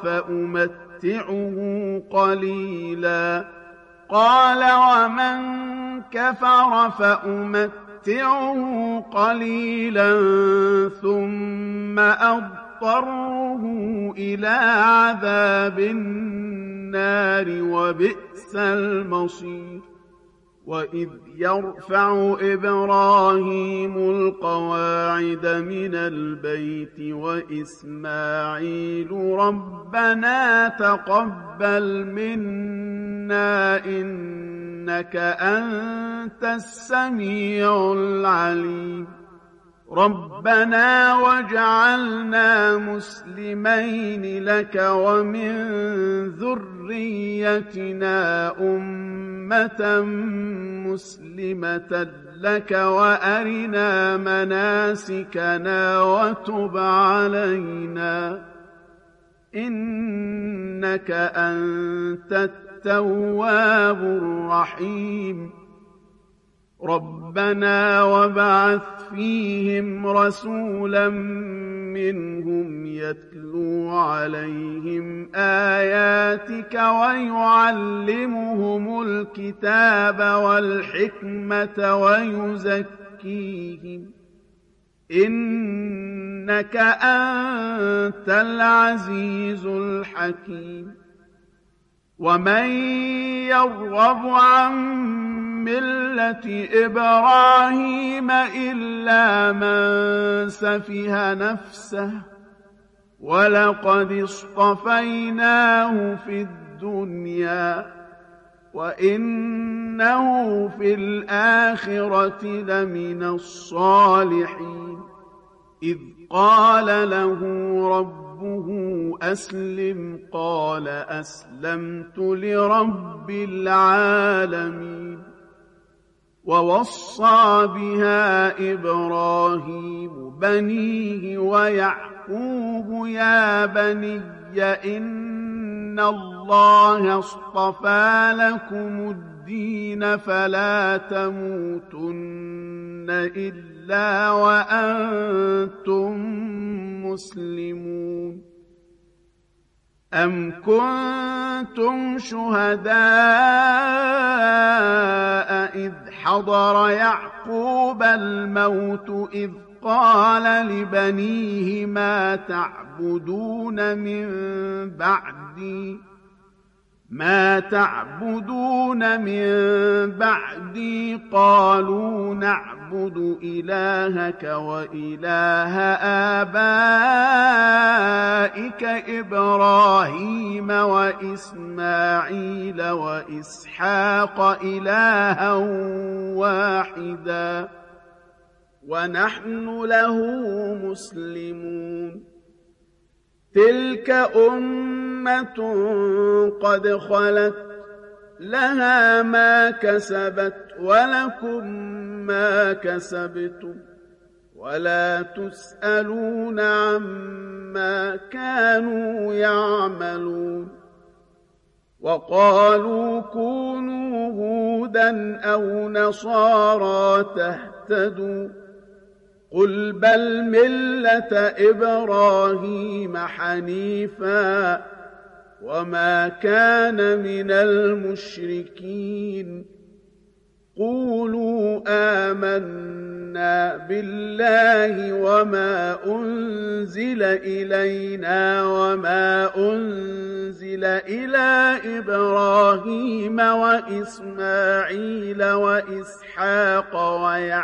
فأمتعه قليلا ثم أضطره إلى عذاب النار وبئس المصير. وإذ يرفع إبراهيم القواعد من البيت وإسماعيل ربنا تقبل منا إنك أنت السميع العليم. ربنا واجعلنا مسلمين لك ومن ذريتنا أمة مسلمة لك وأرنا مناسكنا وتب علينا إنك أنت التواب الرحيم. ربنا وابعث فيهم رسولا منهم يتلو عليهم آياتك ويعلمهم الكتاب والحكمة ويزكيهم إنك أنت العزيز الحكيم. ومن يرغب عن ملة إبراهيم إلا من سفه نفسه ولقد اصطفيناه في الدنيا وإنه في الآخرة لمن الصالحين. إذ قال له ربه أسلم قال أسلمت لرب العالمين. ووصى بها إبراهيم بنيه ويعقوب يا بني إن الله اصطفى لكم الدين فلا تموتن إلا وأنتم مسلمون. أم كنتم شهداء إذ حضر يعقوب الموت إذ قال لبنيه ما تعبدون من بعدي ما تعبدون من بعدي قالوا نعبد إلهك وإله آبائك إبراهيم وإسماعيل وإسحاق إلها واحدا ونحن له مسلمون تلك أمة قد خلت لها ما كسبت ولكم ما كسبتم ولا تسألون عما كانوا يعملون وقالوا كونوا هودا أو نصارى تهتدوا قل بل ملة إبراهيم حنيفا وما كان من المشركين قولوا آمنا بالله وما أنزل إلينا وما أنزل إلى إبراهيم وإسماعيل وإسحاق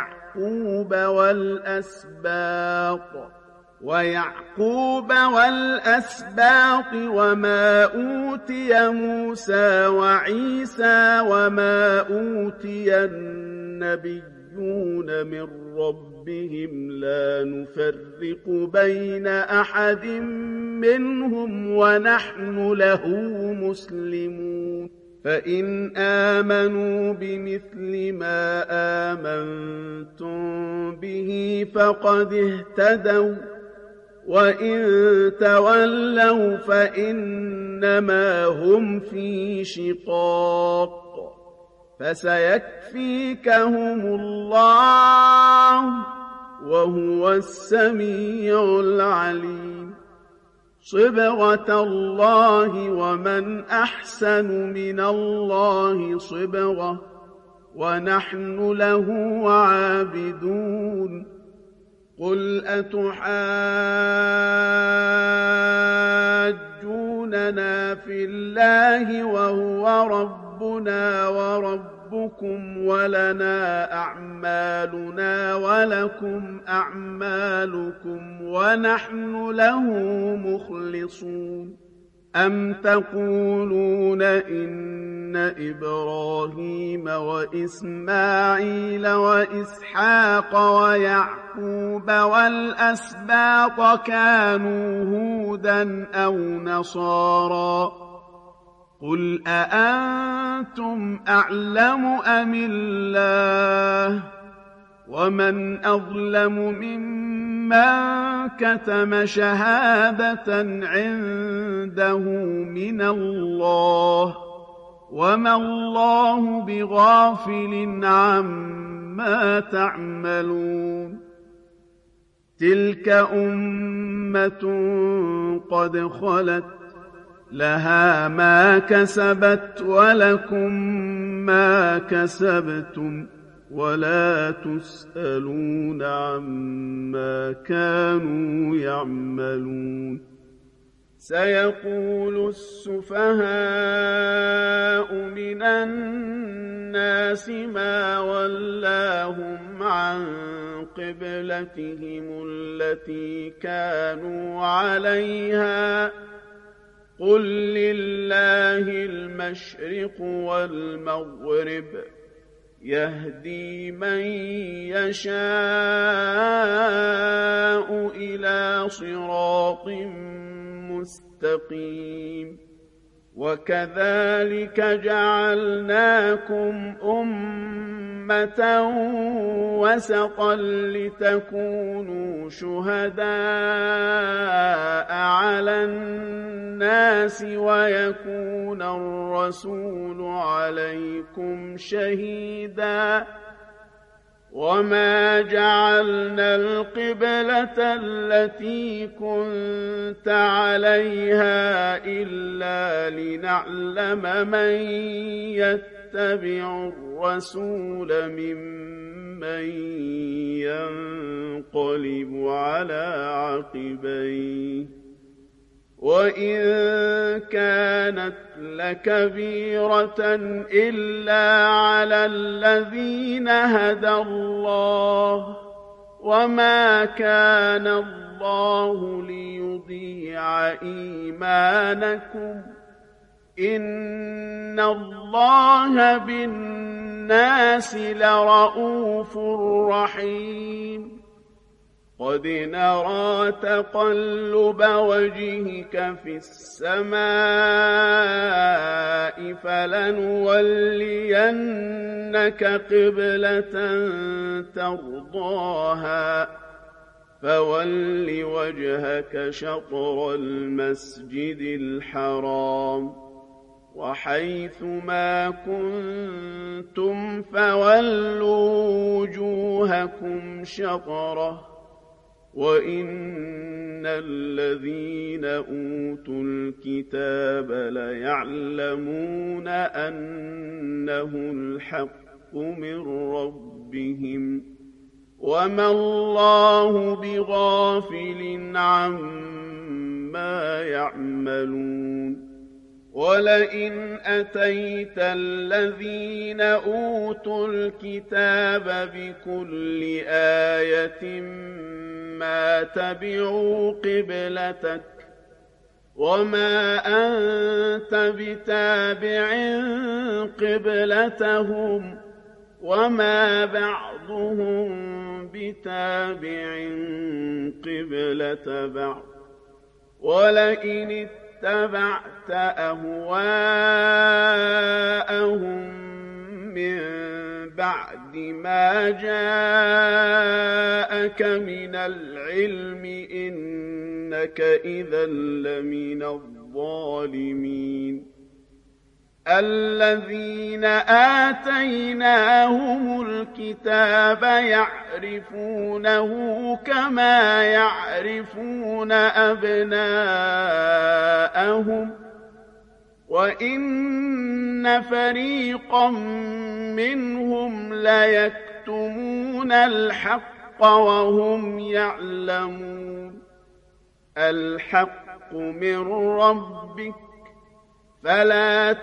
ويعقوب والأسباط وما أوتي موسى وعيسى وما أوتي النبيون من ربهم لا نفرق بين أحد منهم ونحن له مسلمون فإن آمنوا بمثل ما آمنتم به فقد اهتدوا وإن تولوا فإنما هم في شقاق فسيكفيكهم الله وهو السميع العليم صبغة الله ومن أحسن من الله صبغة ونحن له عابدون قل أتحاجوننا في الله وهو ربنا وربكم ولنا أعمالنا ولكم أعمالكم ونحن له مخلصون أم تقولون إن إبراهيم وإسماعيل وإسحاق ويعقوب والأسباط كانوا هودا أو نصارى قل أأنتم أعلم أم الله ومن أظلم ممن كتم شهادة عنده من الله وما الله بغافل عما تعملون تلك أمة قد خلت لها ما كسبت ولكم ما كسبتم ولا تسألون عما كانوا يعملون سيقول السفهاء من الناس ما ولاهم عن قبلتهم التي كانوا عليها قل لله المشرق والمغرب يهدي من يشاء إلى صراط مستقيم وكذلك جعلناكم أمة وسطا لتكونوا شهداء على الناس ويكون الرسول عليكم شهيدا وما جعلنا القبلة التي كنت عليها إلا لنعلم من يتبع الرسول ممن ينقلب على عقبيه وإن كانت لكبيرة إلا على الذين هدى الله وما كان الله ليضيع إيمانكم إن الله بالناس لرءوف رحيم قد نرى تقلب وجهك في السماء فلنولينك قبلة ترضاها فول وجهك شطر المسجد الحرام وحيث ما كنتم فولوا وجوهكم شطره وإن الذين أوتوا الكتاب ليعلمون أنه الحق من ربهم وما الله بغافل عما يعملون ولئن أتيت الذين أوتوا الكتاب بكل آية ما تبعوا قبلتك وما أنت بتابع قبلتهم وما بعضهم بتابع قبلة بعض ولئن اتبعت أهواءهم من بعد ما جاءك من العلم إنك إذا لمن الظالمين الذين آتيناهم الكتاب يعرفونه كما يعرفون أبناءهم وإن فريقا منهم ليكتمون الحق وهم يعلمون الحق من ربك فلا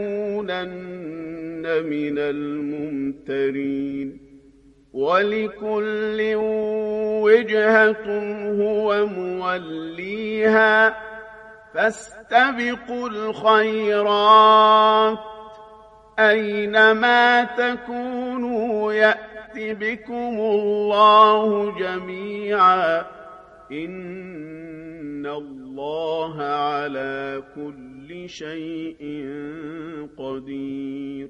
تكونن من الممترين ولكل وجهة هو موليها فاستبقوا الخيرات أينما تكونوا يأت بكم الله جميعا إن الله على كل شيء قدير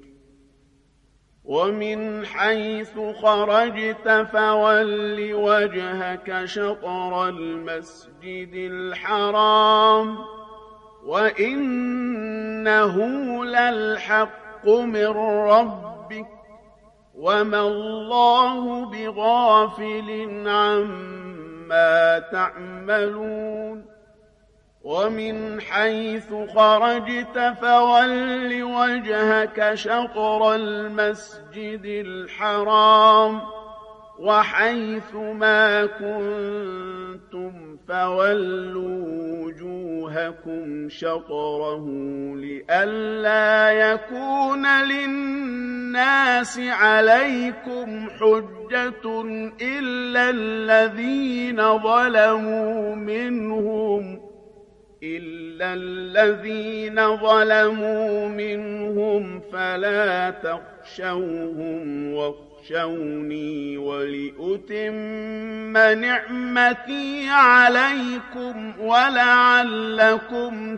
ومن حيث خرجت فول وجهك شطر المسجد الحرام وإنه للحق من ربك وما الله بغافل عما تعملون ومن حيث خرجت فول وجهك شطر المسجد الحرام وحيث ما كنتم فولوا وجوهكم شطره لئلا يكون للناس عليكم حجة إلا الذين ظلموا منهم فلا تخشوهم واخشوني ولأتم نعمتي عليكم ولعلكم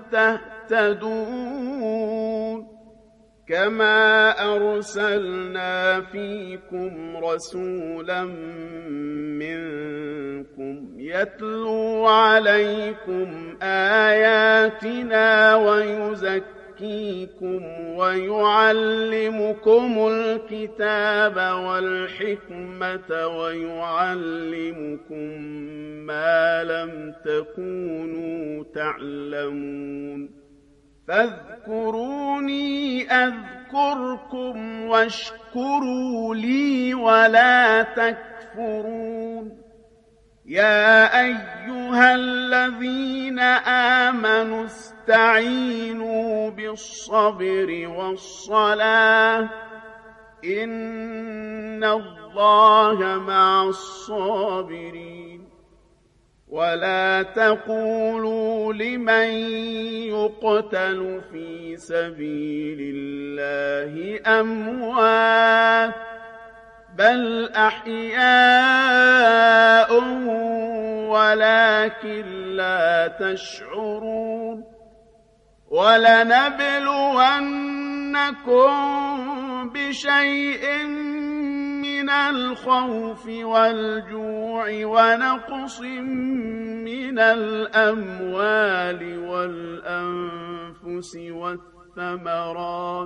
تهتدون كما أرسلنا فيكم رسولا منكم يتلو عليكم آياتنا ويزكيكم ويعلمكم الكتاب والحكمة ويعلمكم ما لم تكونوا تعلمون فاذكروني أذكركم واشكروا لي ولا تكفرون يا أيها الذين آمنوا استعينوا بالصبر والصلاة إن الله مع الصابرين ولا تقولوا لمن يقتل في سبيل الله أموات بل أحياء ولكن لا تشعرون ولنبلونكم بشيء من الخوف والجوع ونقص من الأموال والأنفس والثمرات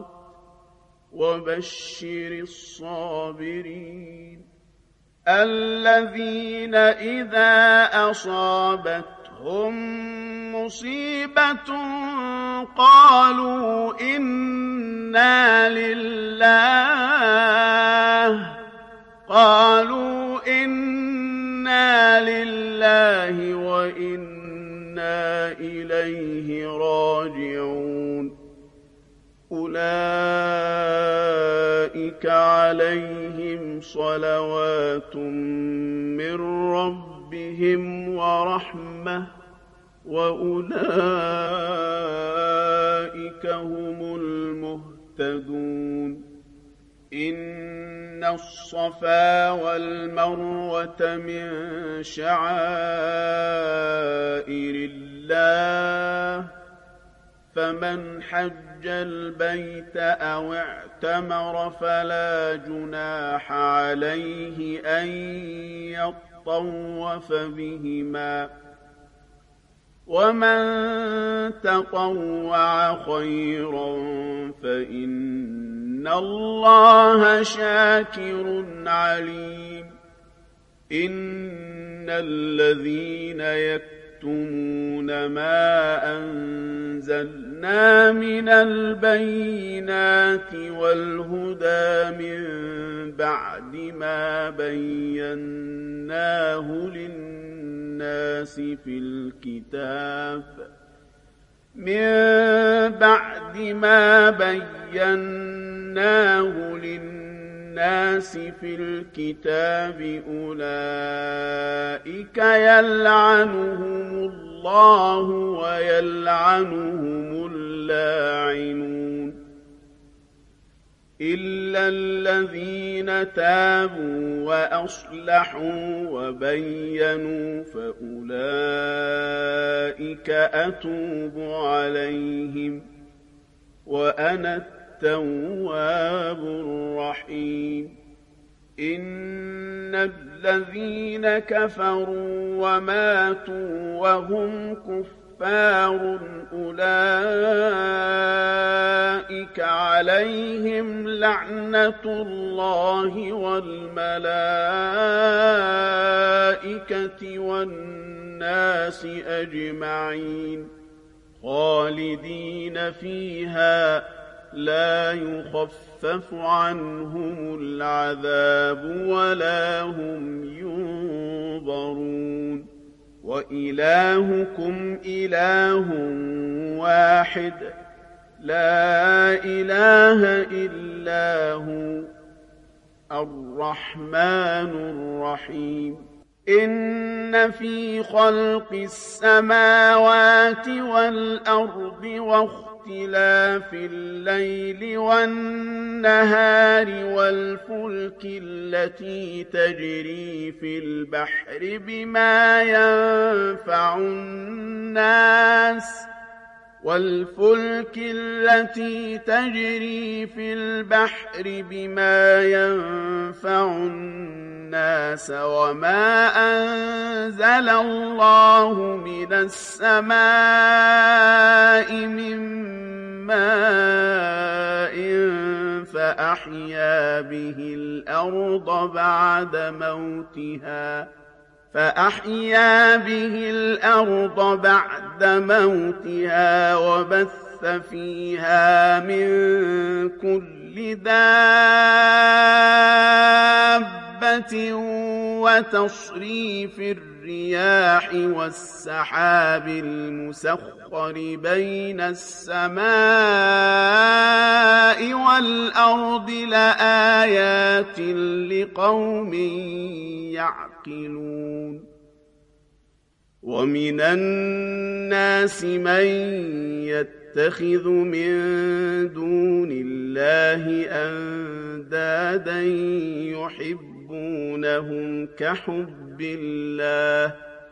وبشر الصابرين الذين إذا أصابتهم مصيبة قالوا إنا لله وإنا إليه راجعون أولئك عليهم صلوات من ربهم ورحمة وأولئك هم المهتدون إن الصفا والمروة من شعائر الله فمن حج البيت أو اعتمر فلا جناح عليه أن يطوف بهما ومن تطوع خيرا فإن الله شاكر عليم إن الذين يكتمون ما أنزلنا من البينات والهدى من بعد ما بيناه للناس في الكتاب أولئك يلعنهم الله ويلعنهم اللاعنون إلا الذين تابوا وأصلحوا وبينوا فأولئك أتوب عليهم وأنا التواب الرحيم إن الذين كفروا وماتوا وهم كفار أولئك عليهم لعنة الله والملائكة والناس أجمعين خالدين فيها لا يخفف عنهم العذاب ولا هم ينظرون وإلهكم إله واحد لا إله إلا هو الرحمن الرحيم إن في خلق السماوات والأرض واختلاف الليل والنهار والفلك التي تجري في البحر بما ينفع الناس وما أنزل الله من السماء من ماء فأحيا به الأرض بعد موتها وبث فيها من كل دابة وتصريف الرياح الرياح والسحاب المسخر بين السماء والأرض لآيات لقوم يعقلون ومن الناس من يتخذ من دون الله أندادا يحبونهم كحب الله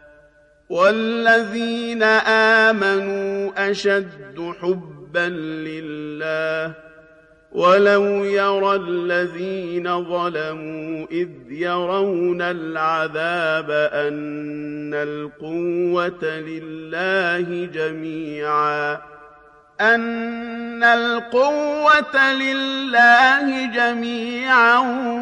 والذين آمنوا أشد حبا لله ولو يرى الذين ظلموا إذ يرون العذاب أن القوة لله جميعا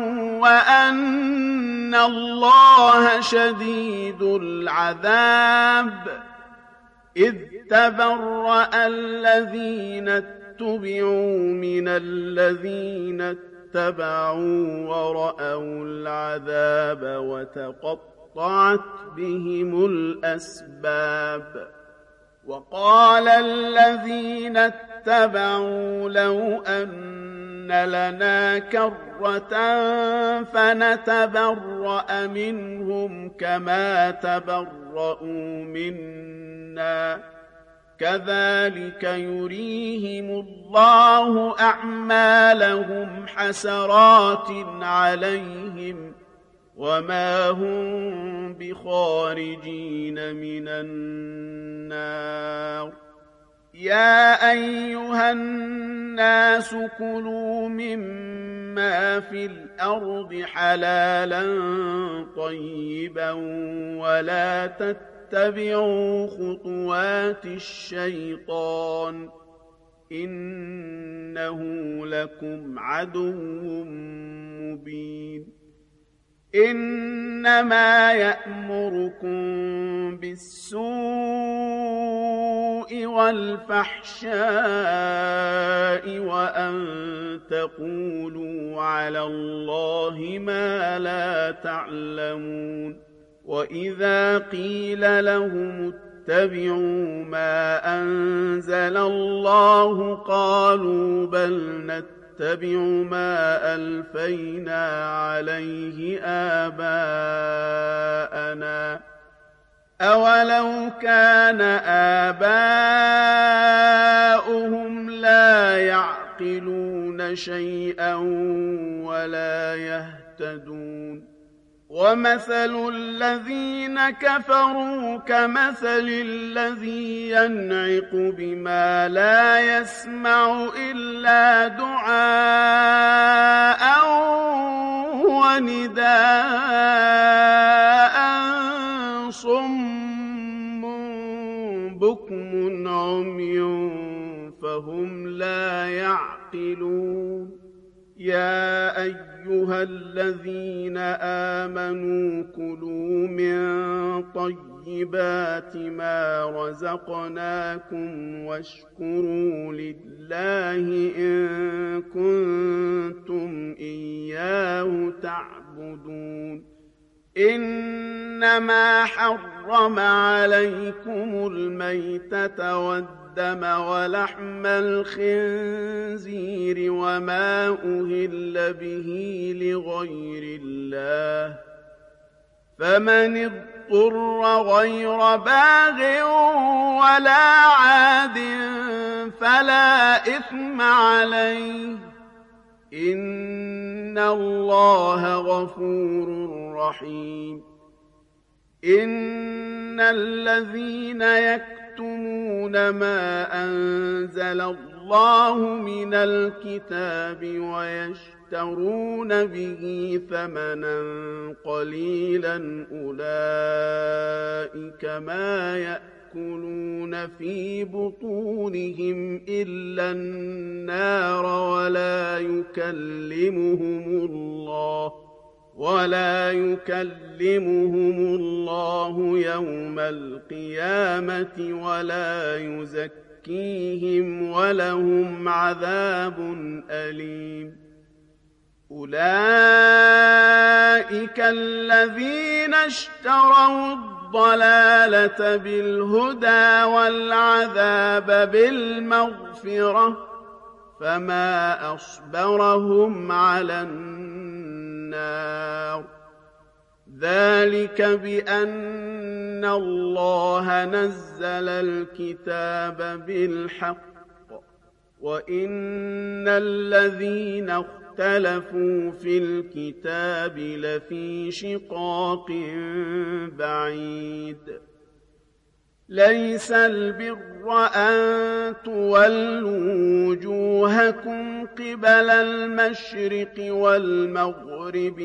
وأن الله شديد العذاب إذ تبرأ الذين اتبعوا من الذين اتبعوا ورأوا العذاب وتقطعت بهم الأسباب وقال الذين اتبعوا لو أن لنا كرة فنتبرأ منهم كما تبرؤوا منا كذلك يريهم الله أعمالهم حسرات عليهم وما هم بخارجين من النار يا أيها الناس كلوا مما في الأرض حلالا طيبا ولا تتبعوا خطوات الشيطان إنه لكم عدو مبين إنما يأمركم بالسوء والفحشاء وأن تقولوا على الله ما لا تعلمون وإذا قيل لهم اتبعوا ما أنزل الله قالوا بل نتبع ما ألفينا عليه آباءنا أولو كان آباؤهم لا يعقلون شيئا ولا يهتدون ومثل الذين كفروا كمثل الذي ينعق بما لا يسمع إلا دعاء ونداء صم بكم عمي فهم لا يعقلون يا أيها الذين آمنوا كلوا من طيبات ما رزقناكم واشكروا لله إن كنتم إياه تعبدون إنما حرم عليكم الميتة والدم ولحم الخنزير وما أهل به لغير الله فمن اضطر غير باغ ولا عاد فلا إثم عليه إن الله غفور رحيم إن الذين يكتمون ما أنزل الله من الكتاب ويشترون به ثمنا قليلا أولئك ما يأكلون في بطونهم إلا النار ولا يكلمهم الله يوم القيامة ولا يزكيهم ولهم عذاب أليم أولئك الذين اشتروا الضلالة بالهدى والعذاب بالمغفرة فما أصبرهم على النار ذلك بأن الله نزل الكتاب بالحق وإن الذين اختلفوا في الكتاب لفي شقاق بعيد ليس البر أن تولوا وجوهكم قبل المشرق والمغرب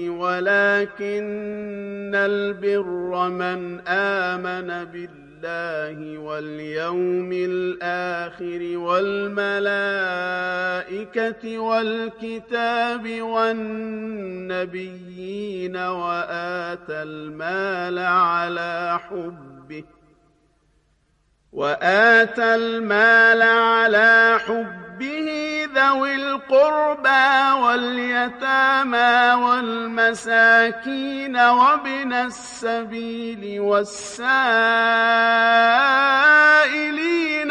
ولكن البر من آمن بالله واليوم الآخر والملائكة والكتاب والنبيين وآتى المال على حبه ذوي القربى واليتامى والمساكين وابن السبيل والسائلين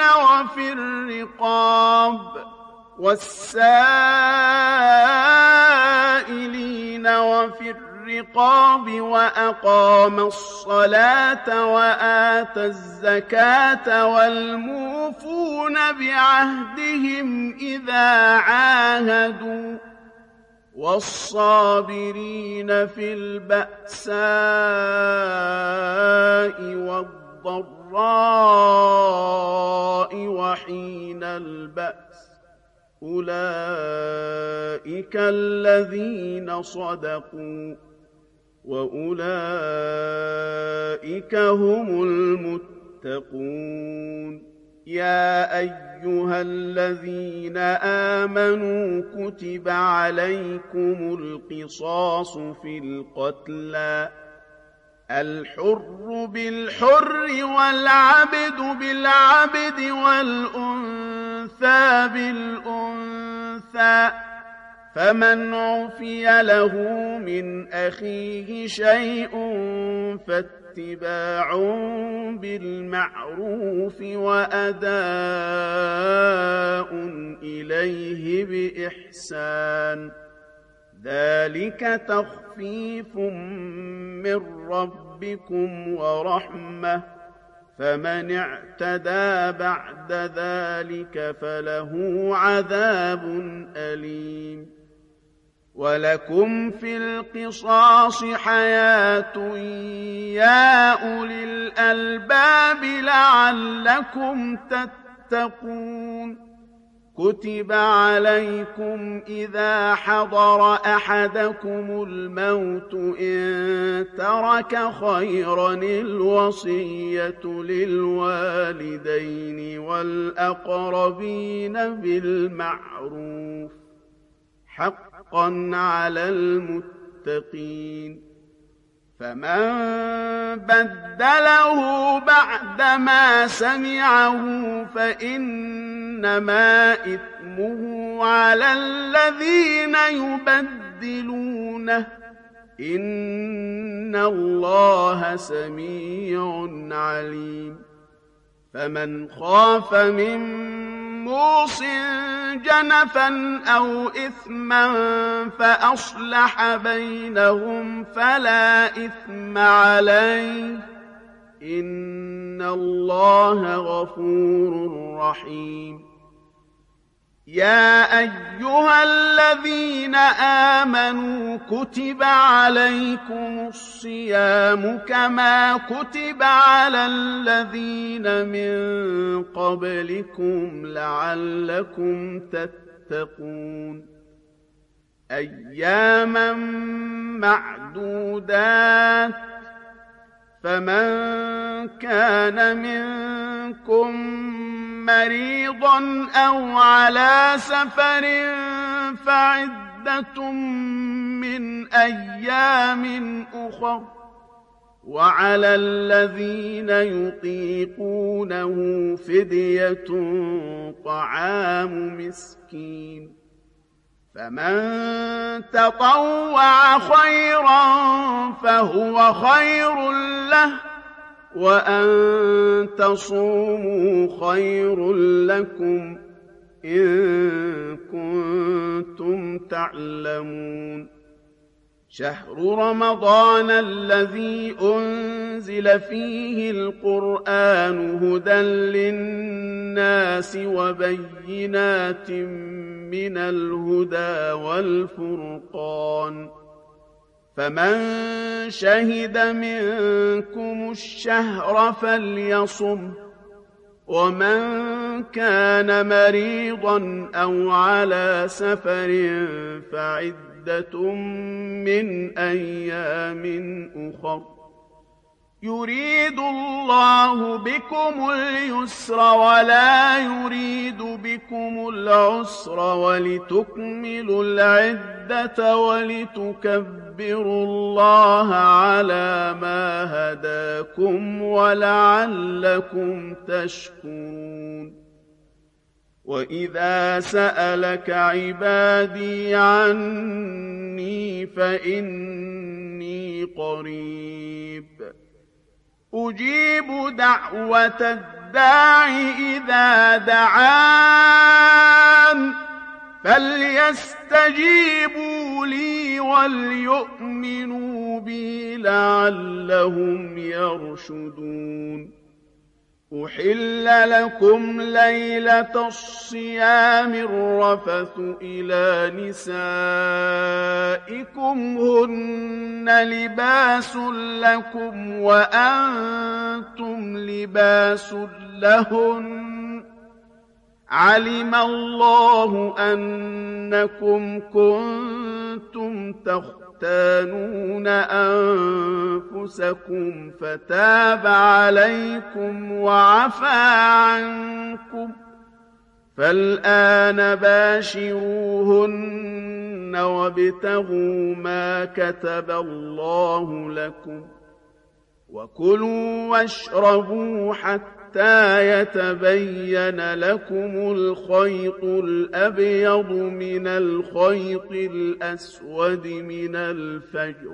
وفي الرقاب وأقام الصلاة وآتى الزكاة والموفون بعهدهم إذا عاهدوا والصابرين في البأساء والضراء وحين البأس أولئك الذين صدقوا وأولئك هم المتقون يا أيها الذين آمنوا كتب عليكم القصاص في القتلى الحر بالحر والعبد بالعبد والأنثى بالأنثى فمن عفي له من أخيه شيء فاتباع بالمعروف وأداء إليه بإحسان ذلك تخفيف من ربكم ورحمة فمن اعتدى بعد ذلك فله عذاب أليم ولكم في القصاص حياة يا أولي الألباب لعلكم تتقون كتب عليكم إذا حضر أحدكم الموت إن ترك خيرا الوصية للوالدين والأقربين بالمعروف حقا على المتقين فمن بدله بعدما سمعه فإنما إثمه على الذين يبدلونه إن الله سميع عليم فمن خاف من موص جنفا أو إثما فأصلح بينهم فلا إثم عليه إن الله غفور رحيم يا أيها الذين آمنوا كتب عليكم الصيام كما كتب على الذين من قبلكم لعلكم تتقون أياما معدودات فمن كان منكم مريضا أو على سفر فعدة من أيام أخر وعلى الذين يطيقونه فدية طعام مسكين فمن تطوع خيرا فهو خير له وأن تصوموا خير لكم إن كنتم تعلمون شهر رمضان الذي أنزل فيه القرآن هدى للناس وبينات من الهدى والفرقان فمن شهد منكم الشهر فليصم ومن كان مريضا أو على سفر فعدة من أيام أخر يريد الله بكم اليسر ولا يريد بكم العسر ولتكملوا العدة ولتكبروا الله على ما هداكم ولعلكم تشكرون وإذا سألك عبادي عني فإني قريب أجيب دعوة الداع إذا دعان فليستجيبوا لي وليؤمنوا بي لعلهم يرشدون أحل لكم ليلة الصيام الرفث إلى نسائكم هن لباس لكم وأنتم لباس لهن علم الله أنكم كنتم تختانون أنفسكم فتاب عليكم وعفى عنكم فالآن باشروهن وابتغوا ما كتب الله لكم وكلوا واشربوا حتى يتبين لكم الخيط الأبيض من الخيط الأسود من الفجر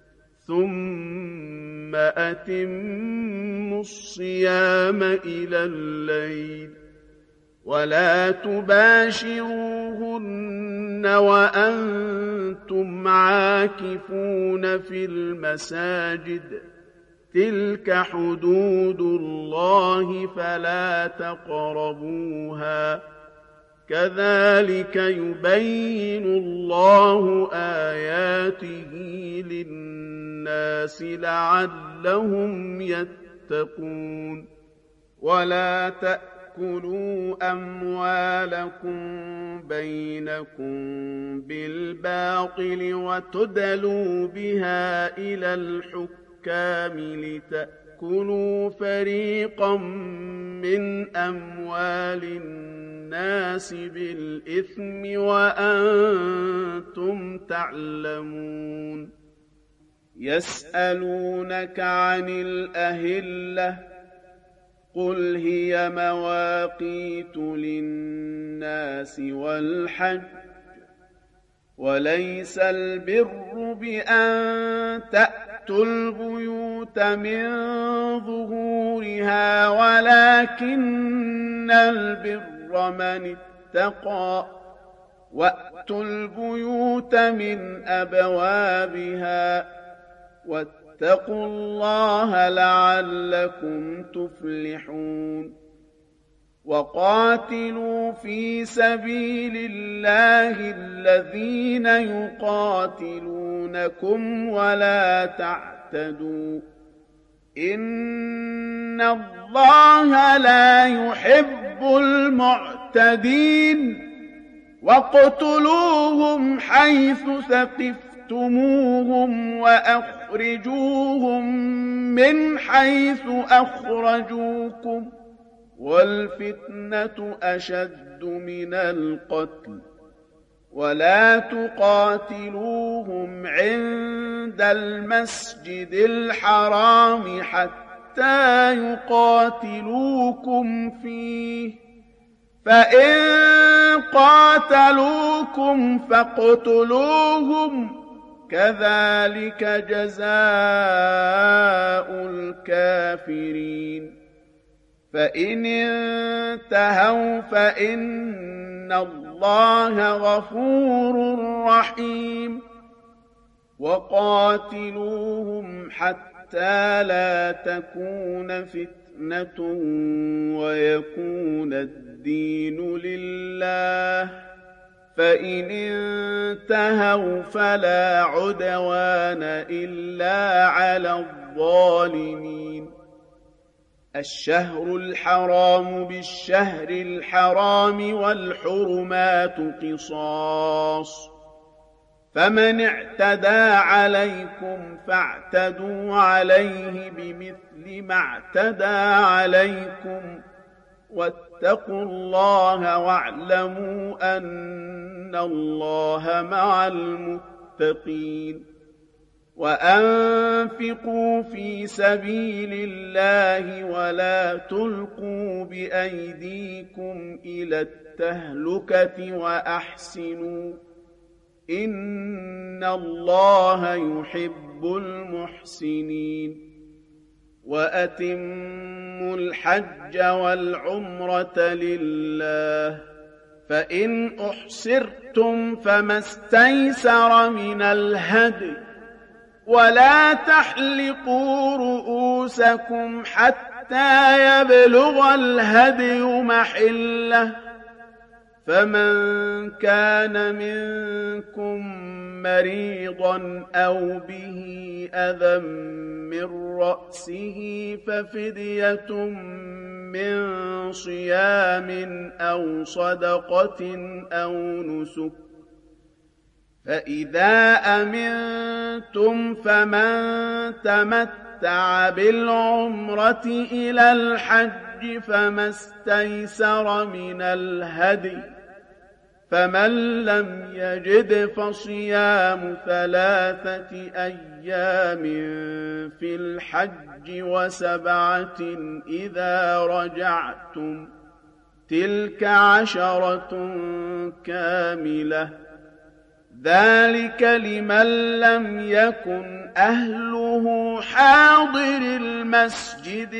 ثم أتموا الصيام إلى الليل ولا تباشروهن وأنتم عاكفون في المساجد تلك حدود الله فلا تقربوها كذلك يبين الله آياته للناس لعلهم يتقون ولا تأكلوا أموالكم بينكم بالباطل وتدلوا بها إلى الحكام لتأكلوا فريقا من أموال الناس بالإثم وأنتم تعلمون يسألونك عن الأهلة قل هي مواقيت للناس والحج وليس البر بأن تأتوا البيوت من ظهورها ولكن البر من اتقى وأتوا البيوت من أبوابها واتقوا الله لعلكم تفلحون وقاتلوا في سبيل الله الذين يقاتلونكم ولا تعتدوا إن الله لا يحب المعتدين واقتلوهم حيث ثقفتموهم وأخرجوهم من حيث أخرجوكم والفتنة أشد من القتل ولا تقاتلوهم عند المسجد الحرام حتى يقاتلوكم فيه فإن قاتلوكم فاقتلوهم كذلك جزاء الكافرين فإن انتهوا فإن الله غفور رحيم وقاتلوهم حتى لا تكون فتنة ويكون الدين لله فإن انتهوا فلا عدوان إلا على الظالمين الشهر الحرام بالشهر الحرام والحرمات قصاص فمن اعتدى عليكم فاعتدوا عليه بمثل ما اعتدى عليكم واتقوا الله واعلموا أن الله مع المتقين وأنفقوا في سبيل الله ولا تلقوا بأيديكم إلى التهلكة وأحسنوا إن الله يحب المحسنين وأتموا الحج والعمرة لله فإن أحسرتم فما استيسر من الهدي ولا تحلقوا رؤوسكم حتى يبلغ الهدي محله فمن كان منكم مريضا أو به أذى من رأسه ففدية من صيام أو صدقة أو نسك فإذا أمنتم فمن تمتع بالعمرة إلى الحج فما استيسر من الهدي فمن لم يجد فصيام 3 أيام في الحج و7 إذا رجعتم تلك 10 كاملة ذلك لمن لم يكن أهله حاضر المسجد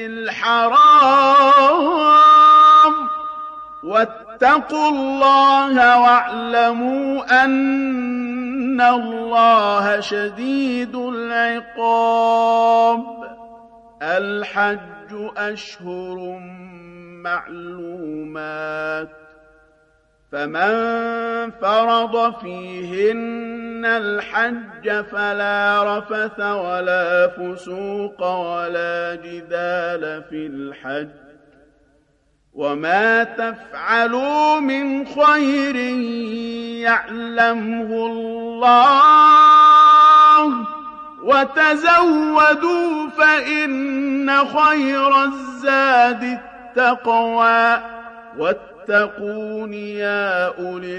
الحرام واتقوا الله واعلموا أن الله شديد العقاب الحج أشهر معلومات فمن فرض فيهن الحج فلا رفث ولا فسوق ولا جدال في الحج وما تفعلوا من خير يعلمه الله وتزودوا فإن خير الزاد التقوى واتقون يا أولي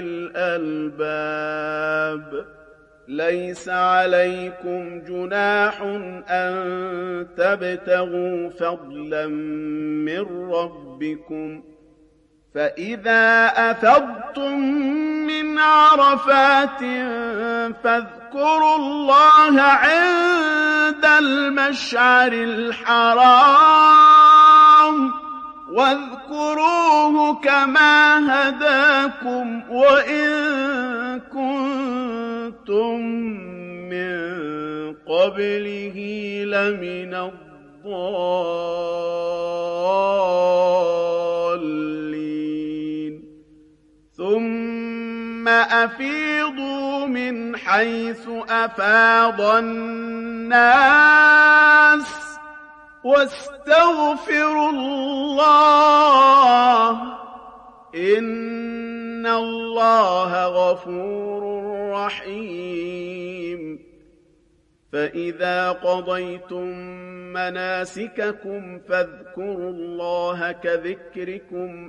الألباب ليس عليكم جناح أن تبتغوا فضلا من ربكم فإذا أفضتم من عرفات فاذكروا الله عند المشعر الحرام واذكروه كما هداكم وإن كنتم من قبله لمن الضالين ثم أفيضوا من حيث أفاض الناس واستغفروا الله إن الله غفور رحيم فإذا قضيتم مناسككم فاذكروا الله كذكركم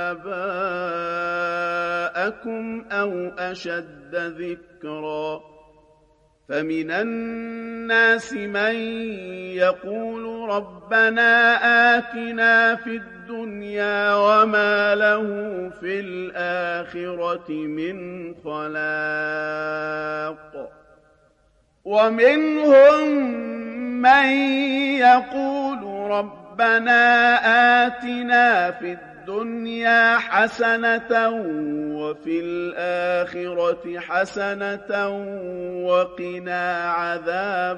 آباءكم أو أشد ذكرا فمن الناس من يقول ربنا آتنا في الدنيا وما له في الآخرة من خلاق ومنهم من يقول ربنا آتنا في الدنيا حسنة وفي الآخرة حسنة وقنا عذاب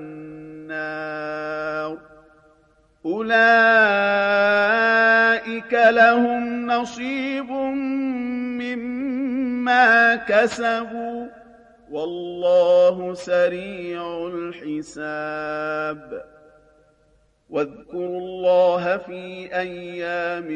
النار أولئك لهم نصيب مما كسبوا والله سريع الحساب واذكروا الله في أيام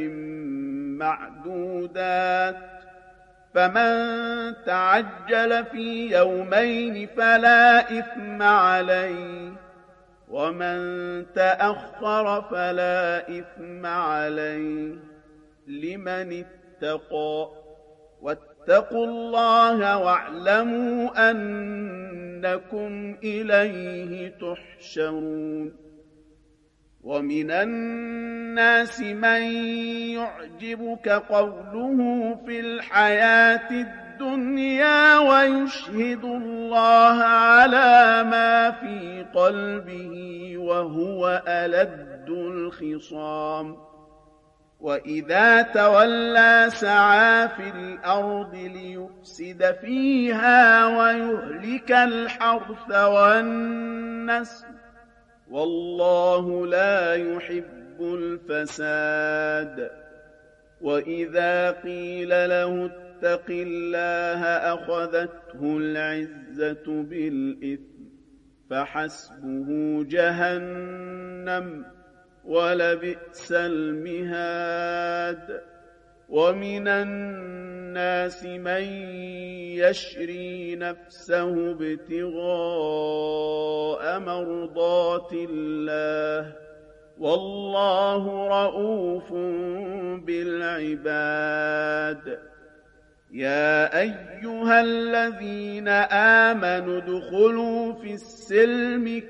معدودات فمن تعجل في يومين فلا إثم عليه ومن تأخر فلا إثم عليه لمن اتقى واتقوا الله واعلموا أنكم إليه تحشرون ومن الناس من يعجبك قوله في الحياة الدنيا ويشهد الله على ما في قلبه وهو ألد الخصام وإذا تولى سعى في الأرض ليفسد فيها ويهلك الحرث والنسل والله لا يحب الفساد وإذا قيل له اتق الله أخذته العزة بالإثم فحسبه جهنم ولبئس المهاد ومن الناس من يشري نفسه ابتغاء مرضات الله والله رؤوف بالعباد يا أيها الذين آمنوا ادخلوا في السلم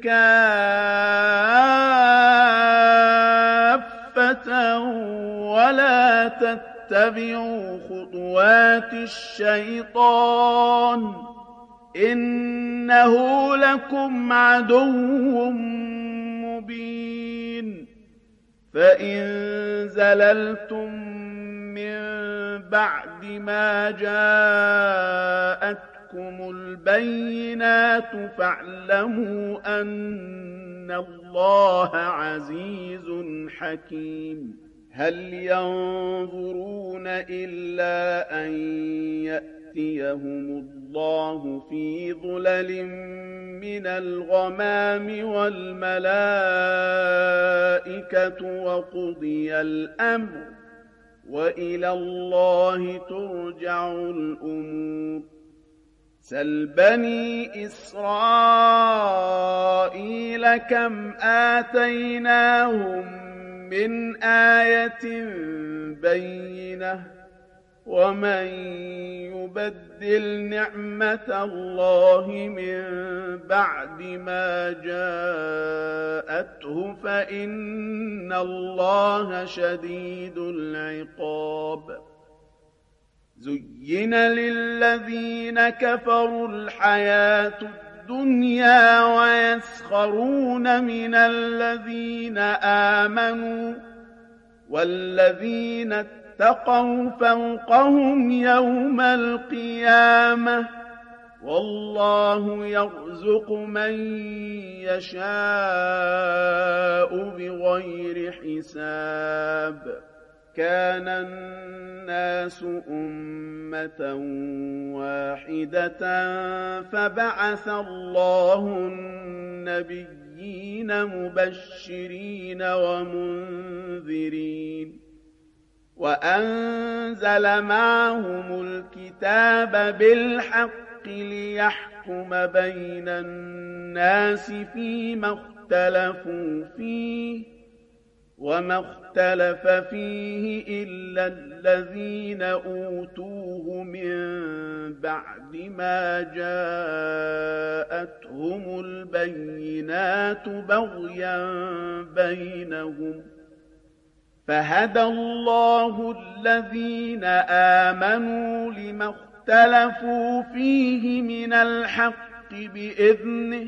كافة ولا تتبعوا خطوات الشيطان إنه لكم عدو مبين فإن زللتم من بعد ما جاءتكم البينات فاعلموا أن الله عزيز حكيم هل ينظرون إلا أن يأتيهم الله في ظلل من الغمام والملائكة وقضي الأمر وإلى الله ترجع الأمور سل بني إسرائيل كم آتيناهم من آية بينة ومن يبدل نعمة الله من بعد ما جاءته فإن الله شديد العقاب زين للذين كفروا الحياة الدنيا ويسخرون من الذين آمنوا والذين اتقوا فوقهم يوم القيامة والله يرزق من يشاء بغير حساب كان الناس أمة واحدة فبعث الله النبيين مبشرين ومنذرين وأنزل معهم الكتاب بالحق ليحكم بين الناس فيما اختلفوا فيه وما اختلف فيه إلا الذين أوتوه من بعد ما جاءتهم البينات بغيا بينهم فهدى الله الذين آمنوا لما اختلفوا فيه من الحق بإذنه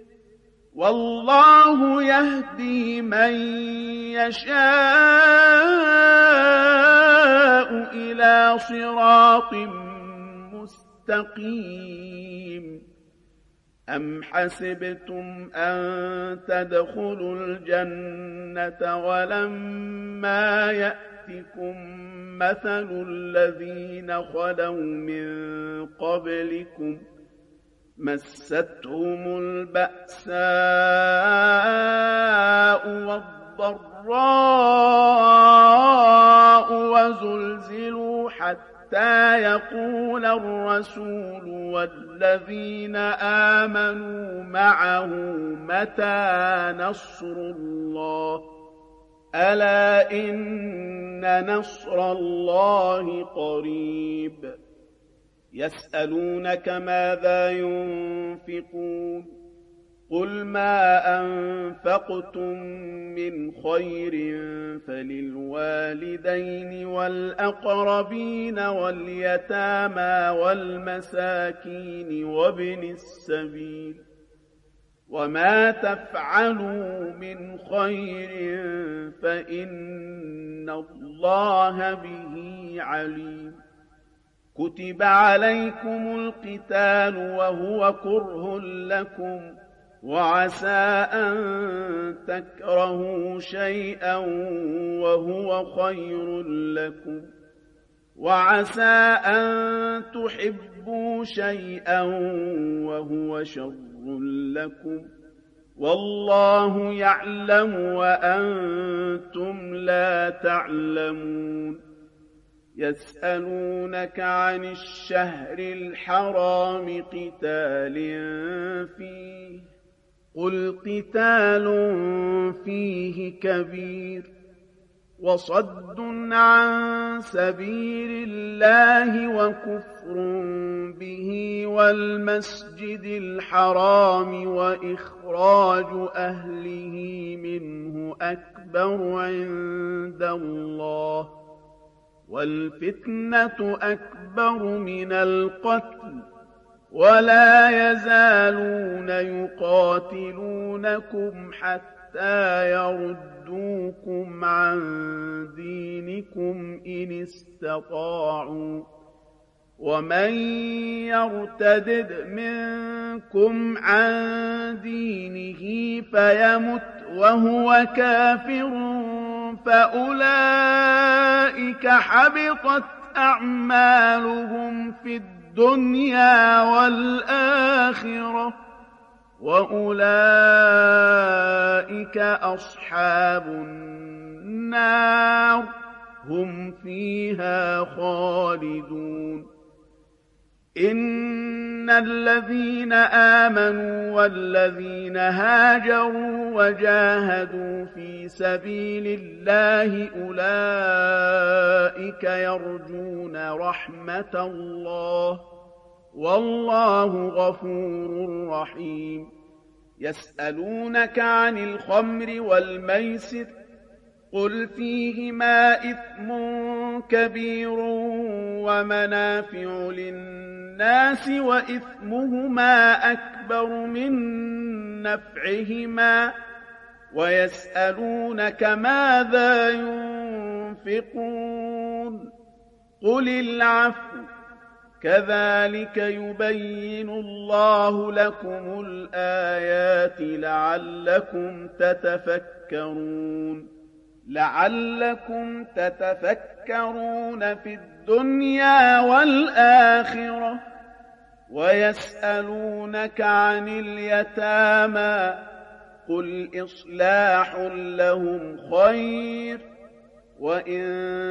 والله يهدي من يشاء إلى صراط مستقيم أم حسبتم أن تدخلوا الجنة ولما يأتكم مثل الذين خلوا من قبلكم مستهم البأساء والضراء وزلزلوا حتى يقول الرسول والذين آمنوا معه متى نصر الله ألا إن نصر الله قريب يسألونك ماذا ينفقون قل ما أنفقتم من خير فللوالدين والأقربين واليتامى والمساكين وابن السبيل وما تفعلوا من خير فإن الله به عليم كتب عليكم القتال وهو كره لكم وعسى أن تكرهوا شيئا وهو خير لكم وعسى أن تحبوا شيئا وهو شر لكم والله يعلم وأنتم لا تعلمون يسألونك عن الشهر الحرام قتال فيه قل قتال فيه كبير وصد عن سبيل الله وكفر به والمسجد الحرام وإخراج أهله منه أكبر عند الله والفتنة أكبر من القتل ولا يزالون يقاتلونكم حتى يردوكم عن دينكم إن استطاعوا ومن يرتدد منكم عن دينه فيمت وهو كافر فأولئك حبطت أعمالهم في الدنيا والآخرة وأولئك أصحاب النار هم فيها خالدون إن الذين آمنوا والذين هاجروا وجاهدوا في سبيل الله أولئك يرجون رحمة الله والله غفور رحيم يسألونك عن الخمر والميسر قل فيهما إثم كبير ومنافع للناس وإثمهما أكبر من نفعهما ويسألونك ماذا ينفقون قل العفو كذلك يبين الله لكم الآيات لعلكم تتفكرون في الدنيا والآخرة ويسألونك عن اليتامى قل إصلاح لهم خير وإن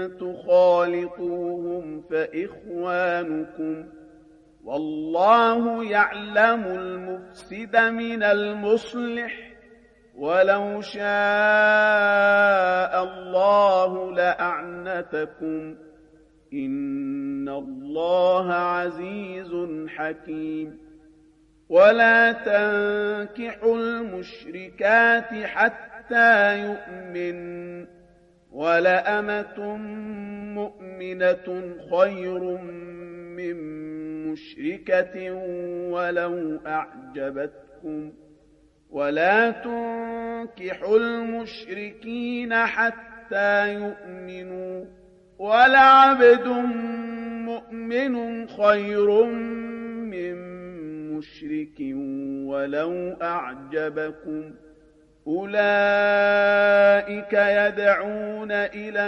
تخالطوهم فإخوانكم والله يعلم المفسد من المصلح ولو شاء الله لأعنتكم إن الله عزيز حكيم ولا تنكحوا المشركات حتى يؤمن ولأمة مؤمنة خير من مشركة ولو أعجبتكم ولا تنكحوا المشركين حتى يؤمنوا ولعبد مؤمن خير من مشرك ولو أعجبكم أولئك يدعون إلى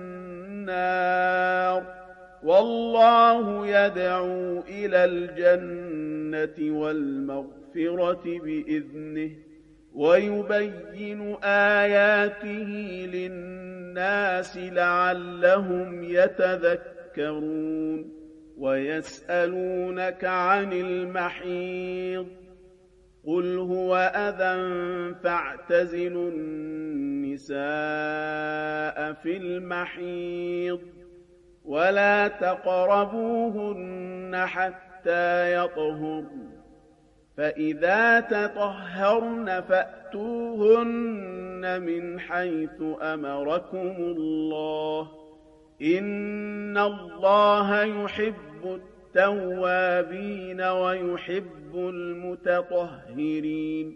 النار والله يدعو إلى الجنة والمغفرة بإذنه ويبين آياته للناس لعلهم يتذكرون ويسألونك عن المحيض قل هو أذى فاعتزلوا النساء في المحيض ولا تقربوهن حتى يطهرن فإذا تطهرن فأتوهن من حيث أمركم الله إن الله يحب التوابين ويحب المتطهرين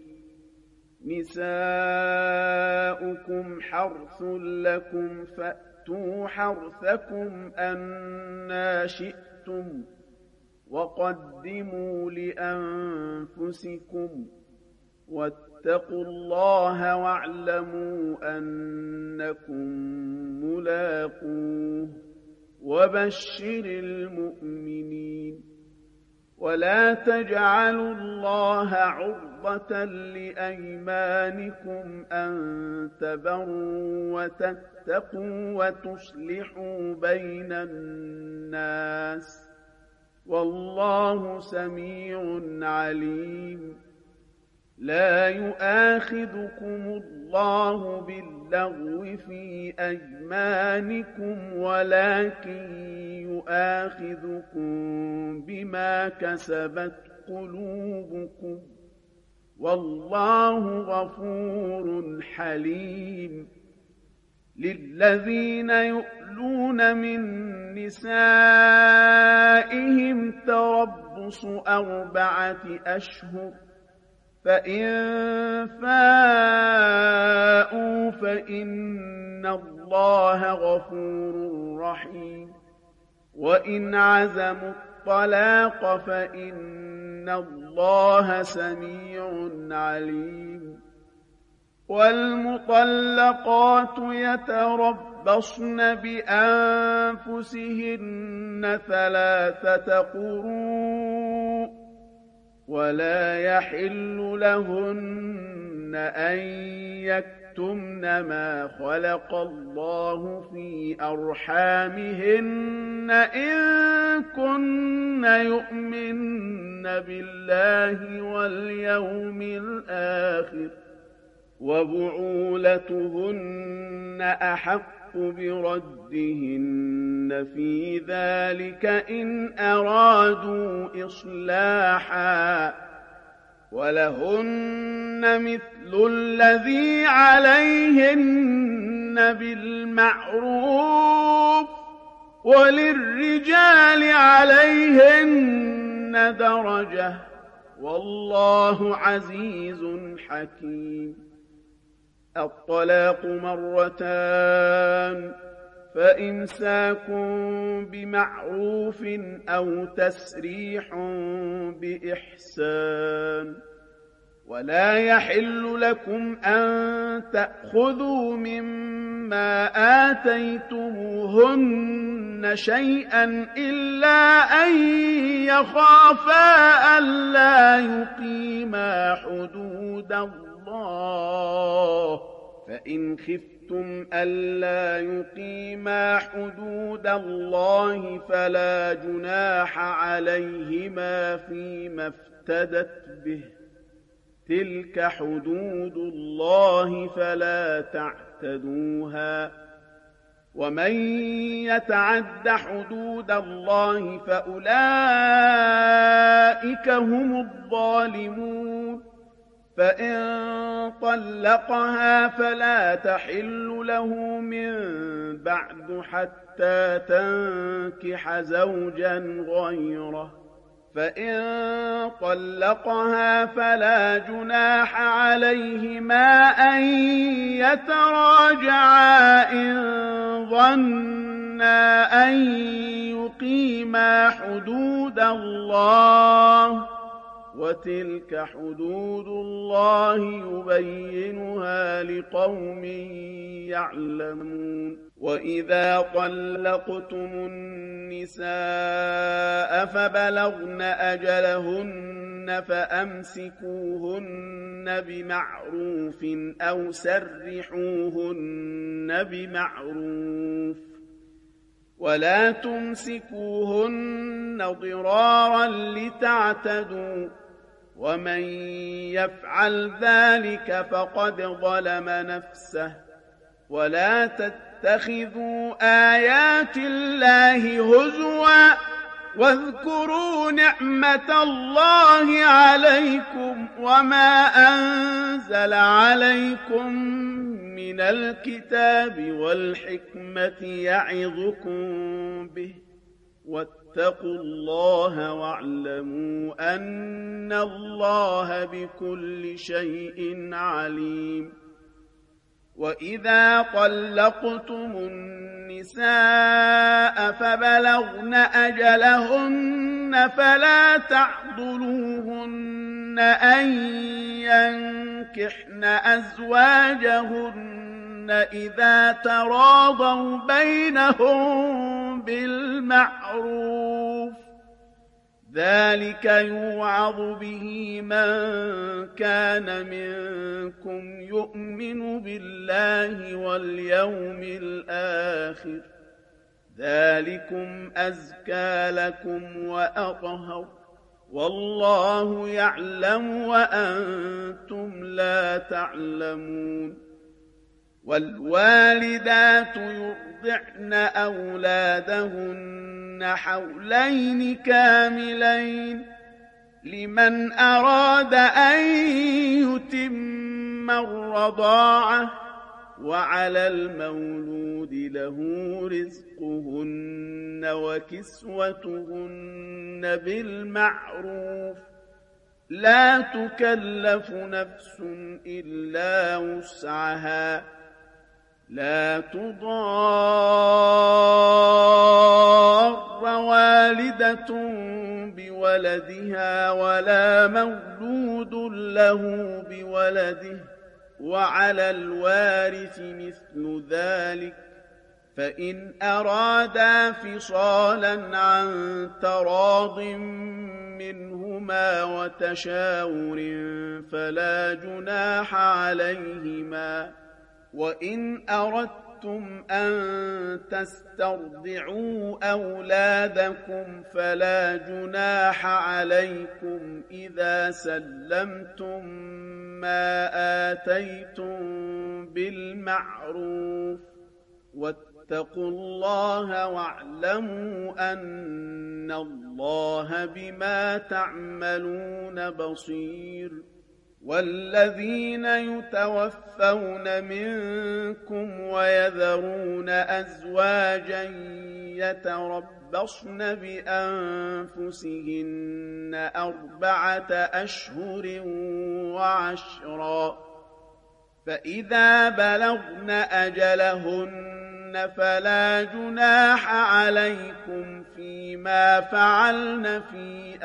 نساؤكم حرث لكم فأتوا حرثكم أنى شئتم وقدموا لأنفسكم واتقوا الله واعلموا أنكم ملاقوه وبشر المؤمنين ولا تجعلوا الله عرضة لأيمانكم أن تبروا وتتقوا وتصلحوا بين الناس والله سميع عليم لا يؤاخذكم الله باللغو في أيمانكم ولكن يؤاخذكم بما كسبت قلوبكم والله غفور حليم للذين يؤلون من نسائهم تربص 4 أشهر فإن فاءوا فإن الله غفور رحيم وإن عزموا الطلاق فإن الله سميع عليم والمطلقات يتربصن بأنفسهن 3 قروء ولا يحل لهن أن يكتمن ما خلق الله في أرحامهن إن كن يؤمن بالله واليوم الآخر وبعولتهن أحق بردهن في ذلك إن أرادوا إصلاحا ولهن مثل الذي عليهن بالمعروف وللرجال عليهن درجة والله عزيز حكيم الطلاق 2 فإمساك بمعروف أو تسريح بإحسان ولا يحل لكم أن تأخذوا مما آتيتموهن شيئا إلا أن يخافا ألا يقيما حدود الله فإن خفتم ألا يقيما حدود الله فلا جناح عليهما فيما افتدت به تلك حدود الله فلا تعتدوها ومن يتعد حدود الله فأولئك هم الظالمون فإن طلقها فلا تحل له من بعد حتى تنكح زوجا غيره، فإن طلقها فلا جناح عليهما أن يتراجعا إن ظنا أن يقيما حدود الله، وتلك حدود الله يبينها لقوم يعلمون. وإذا طلقتم النساء فبلغن أجلهن فأمسكوهن بمعروف أو سرحوهن بمعروف، ولا تمسكوهن ضرارا لتعتدوا، ومن يفعل ذلك فقد ظلم نفسه. ولا تتخذوا آيات الله هزوا واذكروا نعمة الله عليكم وما أنزل عليكم من الكتاب والحكمة يعظكم به، واتقوا الله واعلموا أن الله بكل شيء عليم. وإذا طلقتم النساء فبلغن أجلهن فلا تعضلوهن أن ينكحن أزواجهن إذا تراضوا بينهم بالمعروف، ذلك يوعظ به من كان منكم يؤمن بالله واليوم الآخر، ذلكم أزكى لكم وأطهر، والله يعلم وأنتم لا تعلمون. والوالدات يرضعن أولادهن حولين كاملين لمن أراد أن يتم الرضاعة، وعلى المولود له رزقهن وكسوتهن بالمعروف، لا تكلف نفس إلا وسعها، لا تضار والدة بولدها ولا مولود له بولده، وعلى الوارث مثل ذلك، فإن أرادا فصالا عن تراض منهما وتشاور فلا جناح عليهما. وإن أردتم أن تسترضعوا أولادكم فلا جناح عليكم إذا سلمتم ما آتيتم بالمعروف، واتقوا الله واعلموا أن الله بما تعملون بصير. والذين يتوفون منكم ويذرون أزواجا يتربصن بأنفسهن 4 أشهر وعشرا، فإذا بلغن أجلهن فلا جناح عليكم فيما فعلن في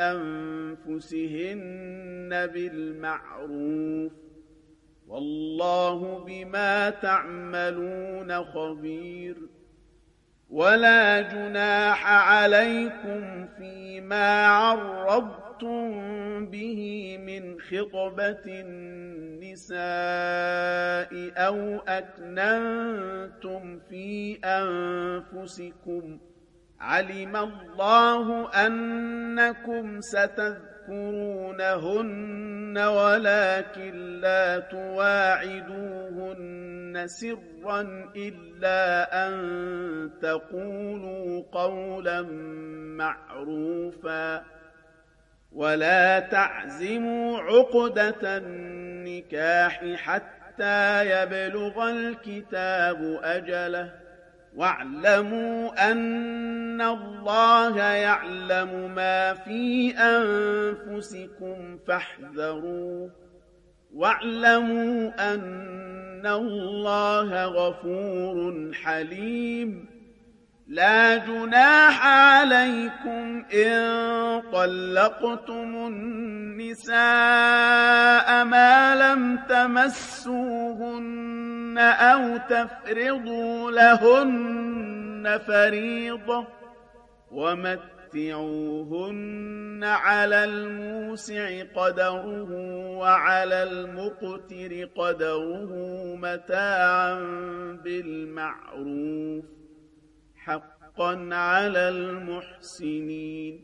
أنفسهن بالمعروف، والله بما تعملون خبير. ولا جناح عليكم فيما عرضتم به من خطبة النساء أو أكننتم في أنفسكم، علم الله أنكم ستذكرونهن ولكن لا تواعدوهن سرا إلا أن تقولوا قولا معروفا، ولا تعزموا عقدة النكاح حتى يبلغ الكتاب أجله واعلموا أن الله يعلم ما في أنفسكم فاحذروه واعلموا أن الله غفور حليم لا جناح عليكم إن طلقتم النساء ما لم تمسوهن أو تفرضوا لهن فريضة ومتعوهن على الموسع قدره وعلى المقتر قدره متاعا بالمعروف حقا على المحسنين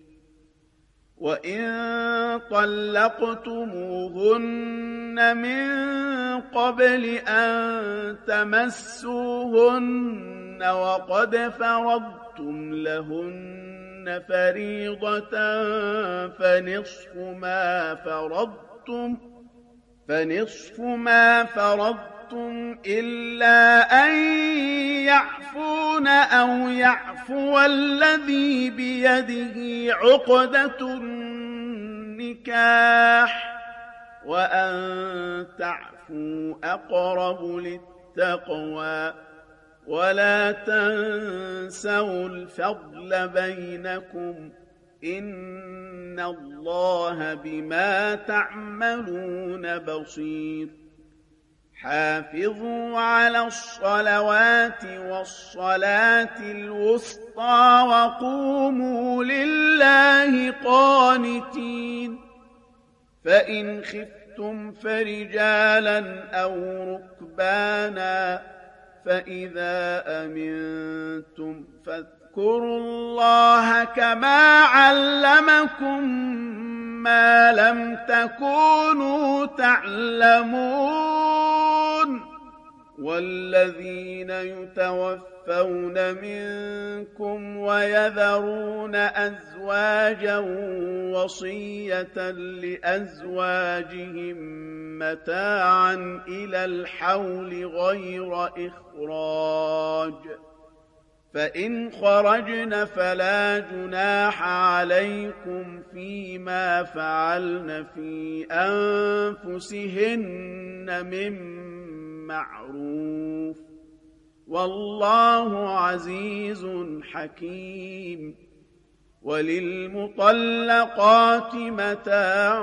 وإن طلقتموهن من قبل أن تمسوهن وقد فرضتم لهن فريضة فنصف ما فرضتم إلا أن يعفون أو يعفو الذي بيده عقدة النكاح وأن تعفوا أقرب للتقوى ولا تنسوا الفضل بينكم إن الله بما تعملون بصير حافظوا على الصلوات والصلاة الوسطى وقوموا لله قانتين فإن خفتم فرجالا أو ركبانا فإذا أمنتم فاذكروا الله كما علمكم ما لم تكونوا تعلمون والذين يتوفون منكم ويذرون أزواجا وصية لأزواجهم متاعا إلى الحول غير إخراج فإن خرجن فلا جناح عليكم فيما فعلن في أنفسهن من معروف والله عزيز حكيم وللمطلقات متاع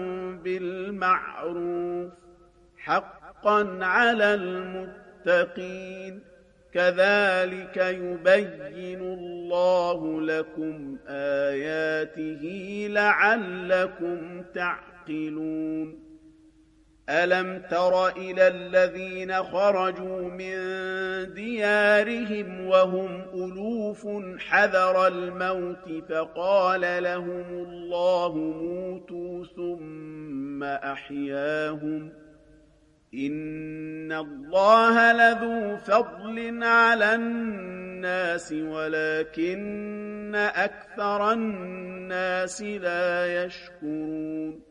بالمعروف حقا على المتقين كذلك يبين الله لكم آياته لعلكم تعقلون ألم تر إلى الذين خرجوا من ديارهم وهم ألوف حذر الموت فقال لهم الله موتوا ثم أحياهم إن الله لذو فضل على الناس ولكن أكثر الناس لا يشكرون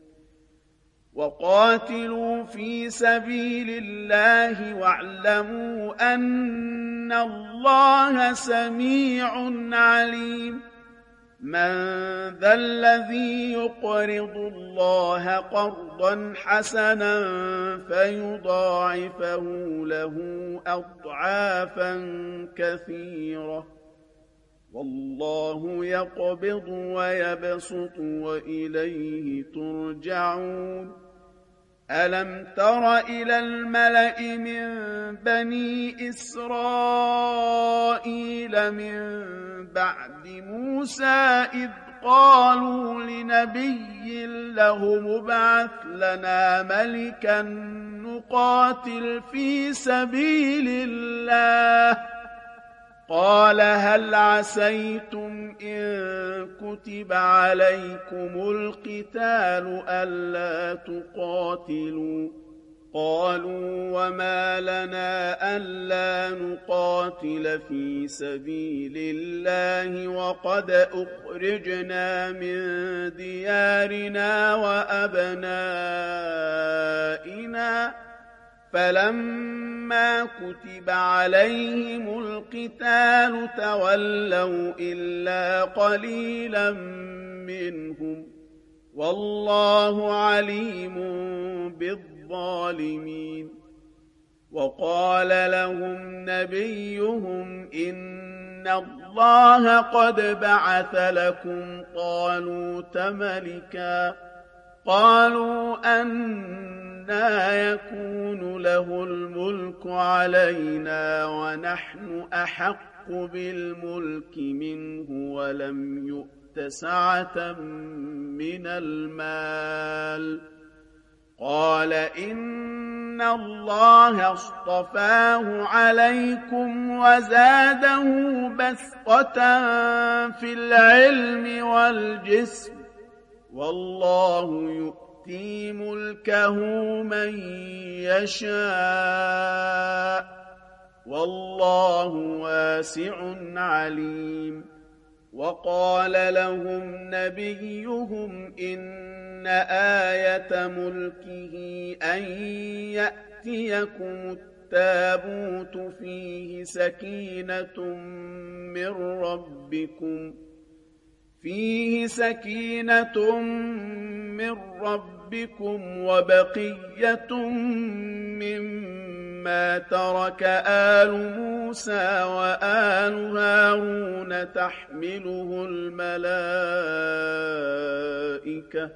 وقاتلوا في سبيل الله واعلموا أن الله سميع عليم من ذا الذي يقرض الله قرضا حسنا فيضاعفه له أضعافا كثيرة والله يقبض ويبسط وإليه ترجعون ألم تر إلى الملأ من بني إسرائيل من بعد موسى إذ قالوا لنبي له مبعث لنا ملكا نقاتل في سبيل الله قال هل عسيتم إن كتب عليكم القتال ألا تقاتلوا قالوا وما لنا ألا نقاتل في سبيل الله وقد أخرجنا من ديارنا وأبنائنا فلما كتب عليهم القتال تولوا إلا قليلا منهم والله عليم بالظالمين. وقال لهم نبيهم إن الله قد بعث لكم طالوت ملكا قالوا أنى يكون له الملك علينا ونحن أحق بالملك منه ولم يؤت سعة من المال قال إن الله اصطفاه عليكم وزاده بسطة في العلم والجسم والله يؤتي ملكه من يشاء والله واسع عليم. وقال لهم نبيهم إن آية ملكه أن يأتيكم التابوت فيه سكينة من ربكم وبقية مما ترك آل موسى وآل هارون تحمله الملائكة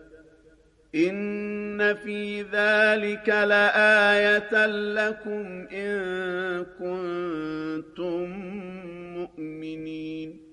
إن في ذلك لآية لكم إن كنتم مؤمنين.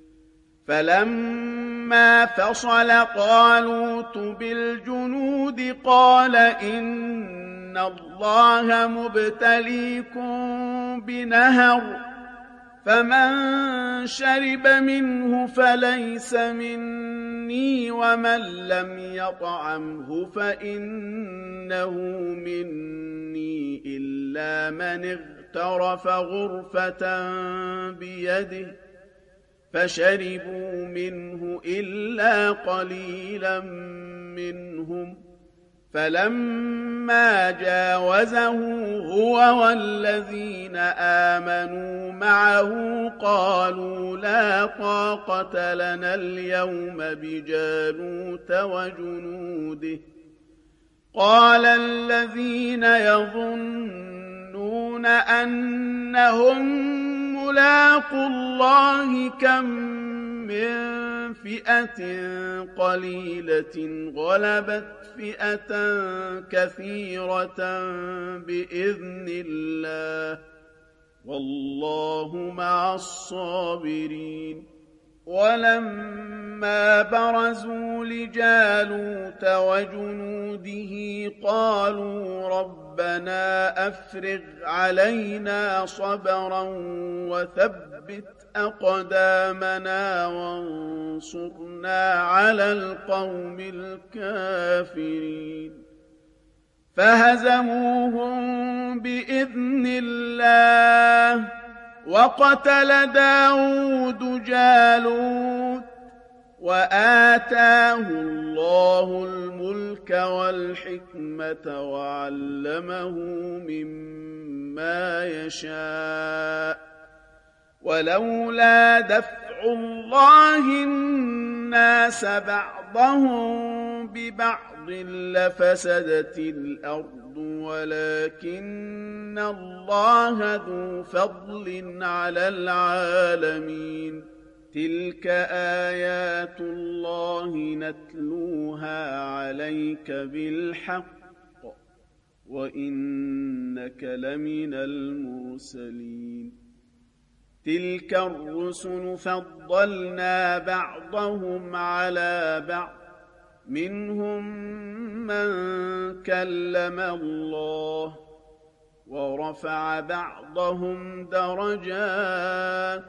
فلما فصل طالوت بالجنود قال إن الله مبتليكم بنهر فمن شرب منه فليس مني ومن لم يطعمه فإنه مني إلا من اغترف غرفة بيده فشربوا منه إلا قليلا منهم فلما جاوزه هو والذين آمنوا معه قالوا لا طاقة لنا اليوم بجالوت وجنوده قال الذين يظنون أنهم ملاقوا الله كم من فئة قليلة غلبت فئة كثيرة بإذن الله والله مع الصابرين. ولما برزوا لجالوت وجنوده قالوا ربنا أفرغ علينا صبرا وثبت أقدامنا وانصرنا على القوم الكافرين. فهزموهم بإذن الله وقتل داود جالوت وآتاه الله الملك والحكمة وعلمه مما يشاء ولولا دفع الله الناس بعضهم ببعض لفسدت الأرض ولكن الله ذو فضل على العالمين. تلك آيات الله نتلوها عليك بالحق وإنك لمن المرسلين. تلك الرسل فضلنا بعضهم على بعض منهم من كلم الله ورفع بعضهم درجات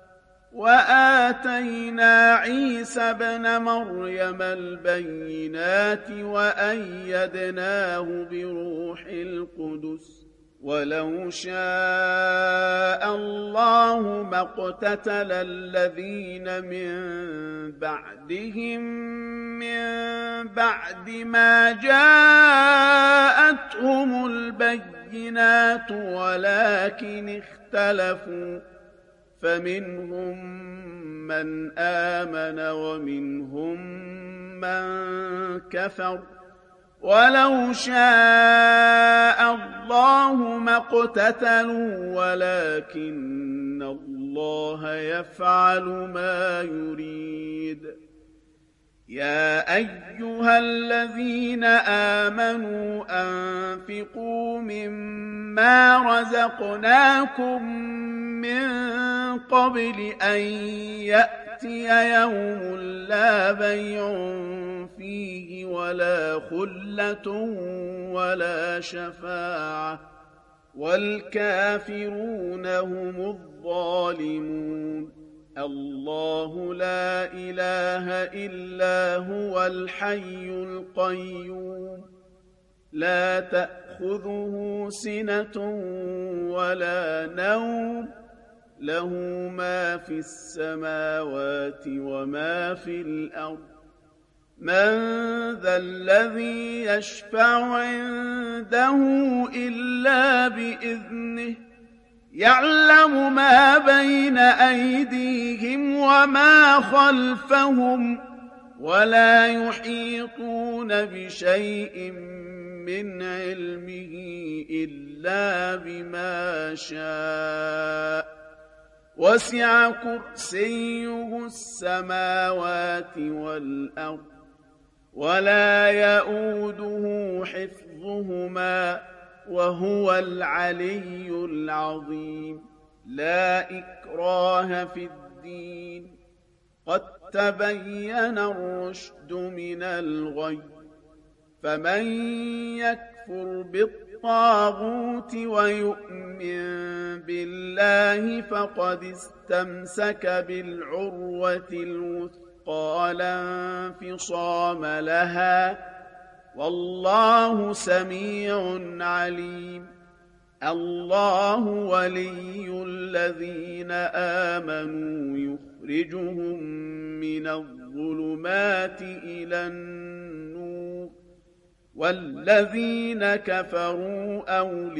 وآتينا عيسى ابن مريم البينات وأيدناه بروح القدس ولو شاء الله ما اقتتل الذين من بعدهم من بعد ما جاءتهم البينات البينات ولكن اختلفوا فمنهم من آمن ومنهم من كفر ولو شاء الله ما اقتتلوا ولكن الله يفعل ما يريد يا أيها الذين آمنوا أنفقوا مما رزقناكم من قبل أن يأتي يوم لا بيع فيه ولا خلة ولا شفاعة والكافرون هم الظالمون الله لا إله إلا هو الحي القيوم لا تأخذه سنة ولا نوم له ما في السماوات وما في الأرض من ذا الذي يشفع عنده إلا بإذنه يعلم ما بين أيديهم وما خلفهم ولا يحيطون بشيء من علمه إلا بما شاء وسع كرسيه السماوات والأرض ولا يؤوده حفظهما وهو العلي العظيم لا إكراه في الدين قد تبين الرشد من الغي فمن يكفر بالطاغوت ويؤمن بالله فقد استمسك بالعروة الوثقى لا انفصام لها والله سميع عليم الله ولي الذين آمنوا يخرجهم من الظلمات إلى النور والذين كفروا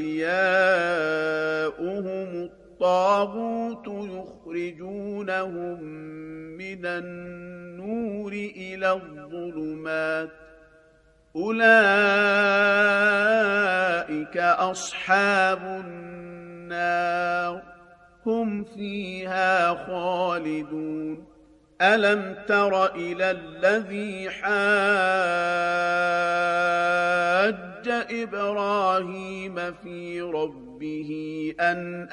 أولياؤهم الطاغوت يخرجونهم من النور إلى الظلمات أولئك أصحاب النار هم فيها خالدون ألم تر إلى الذي حاج إبراهيم في ربه أن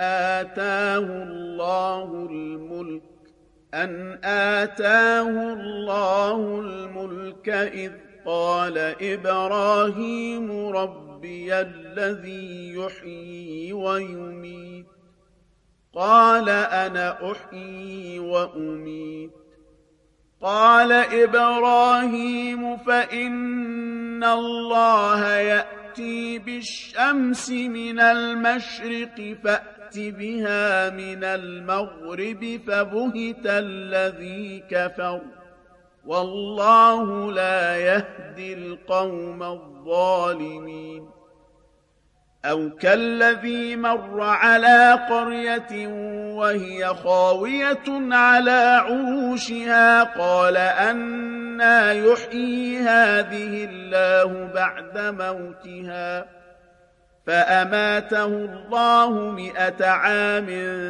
آتاه الله الملك إذ قال إبراهيم ربي الذي يحيي ويميت قال أنا أحيي وأميت قال إبراهيم فإن الله يأتي بالشمس من المشرق فأت بها من المغرب فبهت الذي كفر والله لا يهدي القوم الظالمين أو كالذي مر على قرية وهي خاوية على عروشها قال أنى يحيي هذه الله بعد موتها فأماته الله 100 عام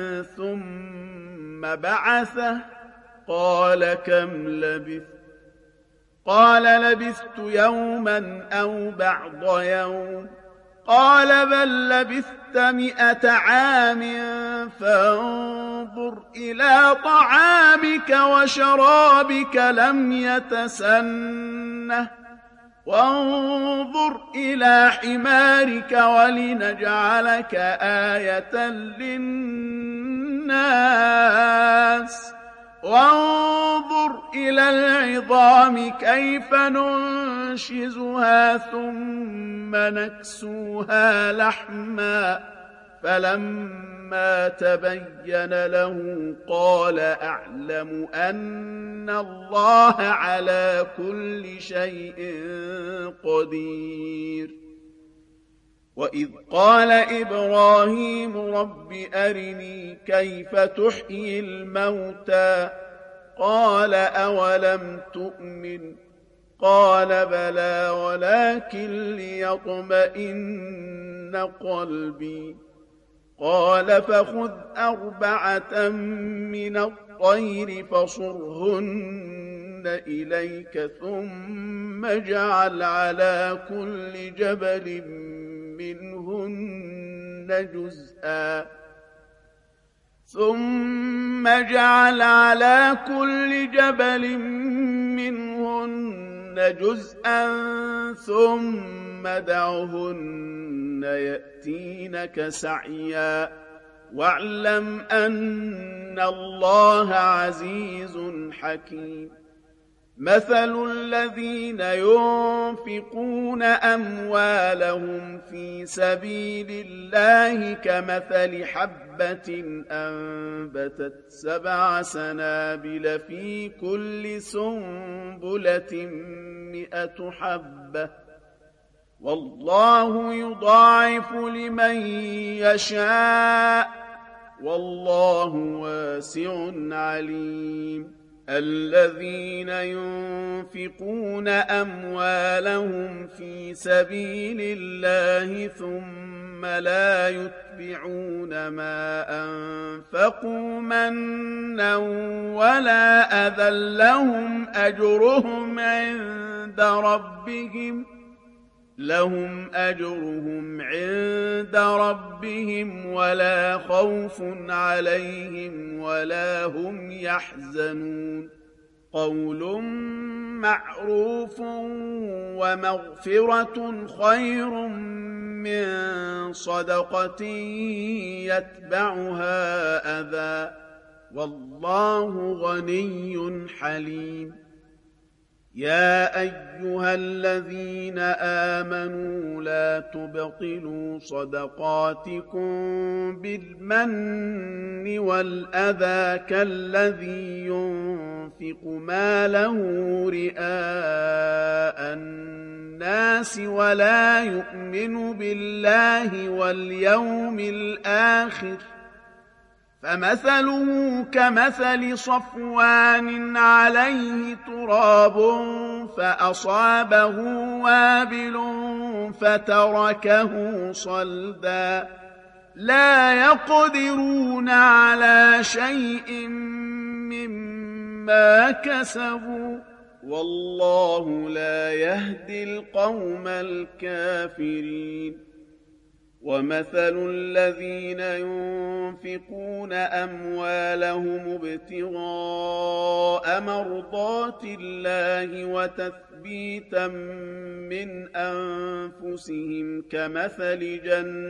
ثم بعثه قال كم لبثت قال لبثت يوما أو بعض يوم قال بل لبثت 100 عام فانظر إلى طعامك وشرابك لم يتسنه وانظر إلى حمارك ولنجعلك آية للناس وانظر إلى العظام كيف ننشزها ثم نكسوها لحما فلما تبين له قال أعلم أن الله على كل شيء قدير وإذ قال إبراهيم رب أرني كيف تحيي الموتى قال أولم تؤمن قال بلى ولكن ليطمئن قلبي قال فخذ 4 من الطير فصرهن إليك ثم اجعل على كل جبل منهن جزءا ثم دعهن يأتينك سعيا واعلم أن الله عزيز حكيم مثل الذين ينفقون أموالهم في سبيل الله كمثل حبة أنبتت 7 سنابل في كل سنبلة 100 حبة والله يضاعف لمن يشاء والله واسع عليم الذين ينفقون أموالهم في سبيل الله ثم لا يتبعون ما أنفقوا منا ولا أذى لهم أجرهم عند ربهم ولا خوف عليهم ولا هم يحزنون قول معروف ومغفرة خير من صدقة يتبعها أذى والله غني حليم يا أيها الذين آمنوا لا تبطلوا صدقاتكم بالمن والأذى كالذي ينفق ماله رئاء الناس ولا يؤمن بالله واليوم الآخر فمثله كمثل صفوان عليه تراب فأصابه وابل فتركه صلدا لا يقدرون على شيء مما كسبوا والله لا يهدي القوم الكافرين ومثل الذين ينفقون أموالهم ابتغاء مرضات الله وتثبيتا من أنفسهم كمثل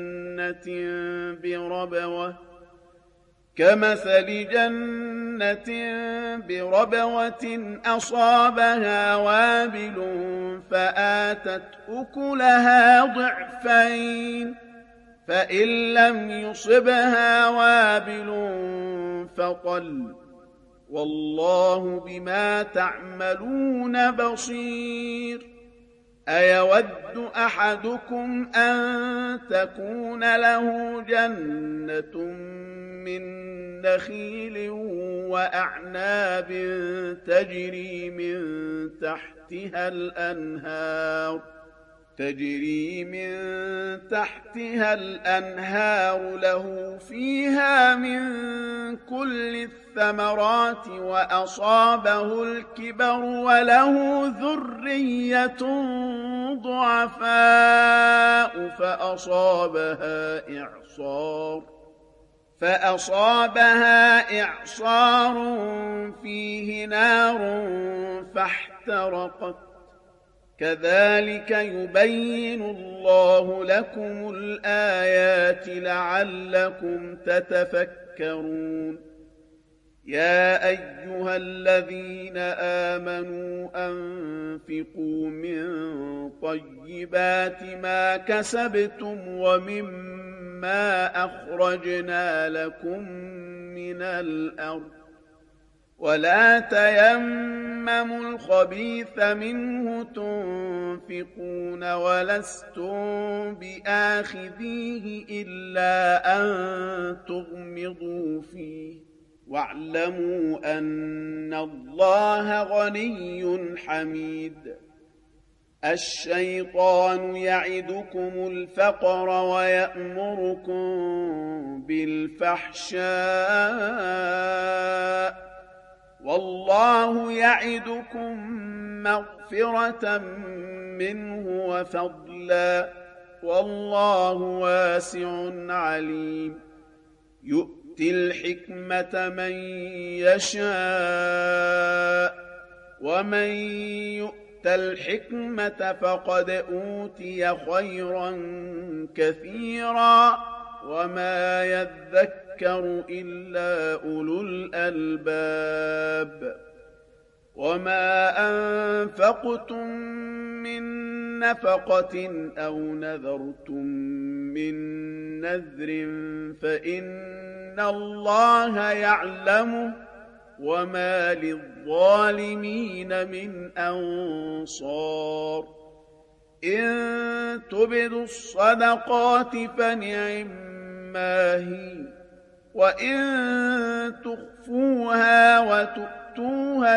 جنة بربوة أصابها وابل فآتت أكلها ضعفين فإن لم يصبها وابل فطل والله بما تعملون بصير أيود أحدكم أن تكون له جنة من نخيل وأعناب تجري من تحتها الأنهار له فيها من كل الثمرات وأصابه الكبر وله ذرية ضعفاء فأصابها إعصار فيه نار فاحترقت كذلك يبين الله لكم الآيات لعلكم تتفكرون يا أيها الذين آمنوا أنفقوا من طيبات ما كسبتم ومما أخرجنا لكم من الأرض ولا تيمموا الخبيث منه تنفقون ولستم بآخذيه إلا أن تغمضوا فيه واعلموا أن الله غني حميد. الشيطان يعدكم الفقر ويأمركم بالفحشاء والله يعدكم مغفرة منه وفضلا والله واسع عليم. يؤتي الحكمة من يشاء ومن يؤت الحكمة فقد أوتي خيرا كثيرا وما يذكر إلا أولو الألباب. وما أنفقتم من نفقة أو نذرتم من نذر فإن الله يعلمه وما للظالمين من أنصار. إن تبدوا الصدقات فنعما هي وإن تخفوها وتؤتوها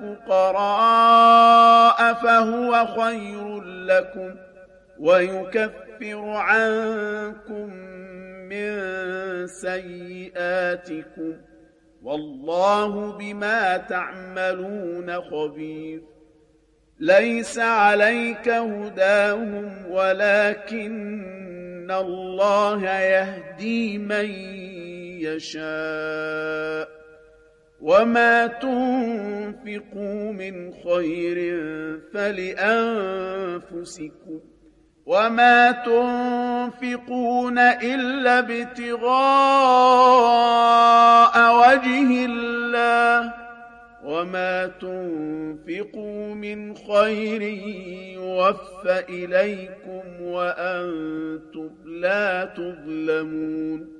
الفقراء فهو خير لكم ويكفر عنكم من سيئاتكم والله بما تعملون خبير. ليس عليك هداهم ولكن الله يهدي من يشاء وما تنفقوا من خير فلأنفسكم وما تنفقون إلا ابتغاء وجه الله وما تنفقوا من خير يوفى إليكم وأنتم لا تظلمون.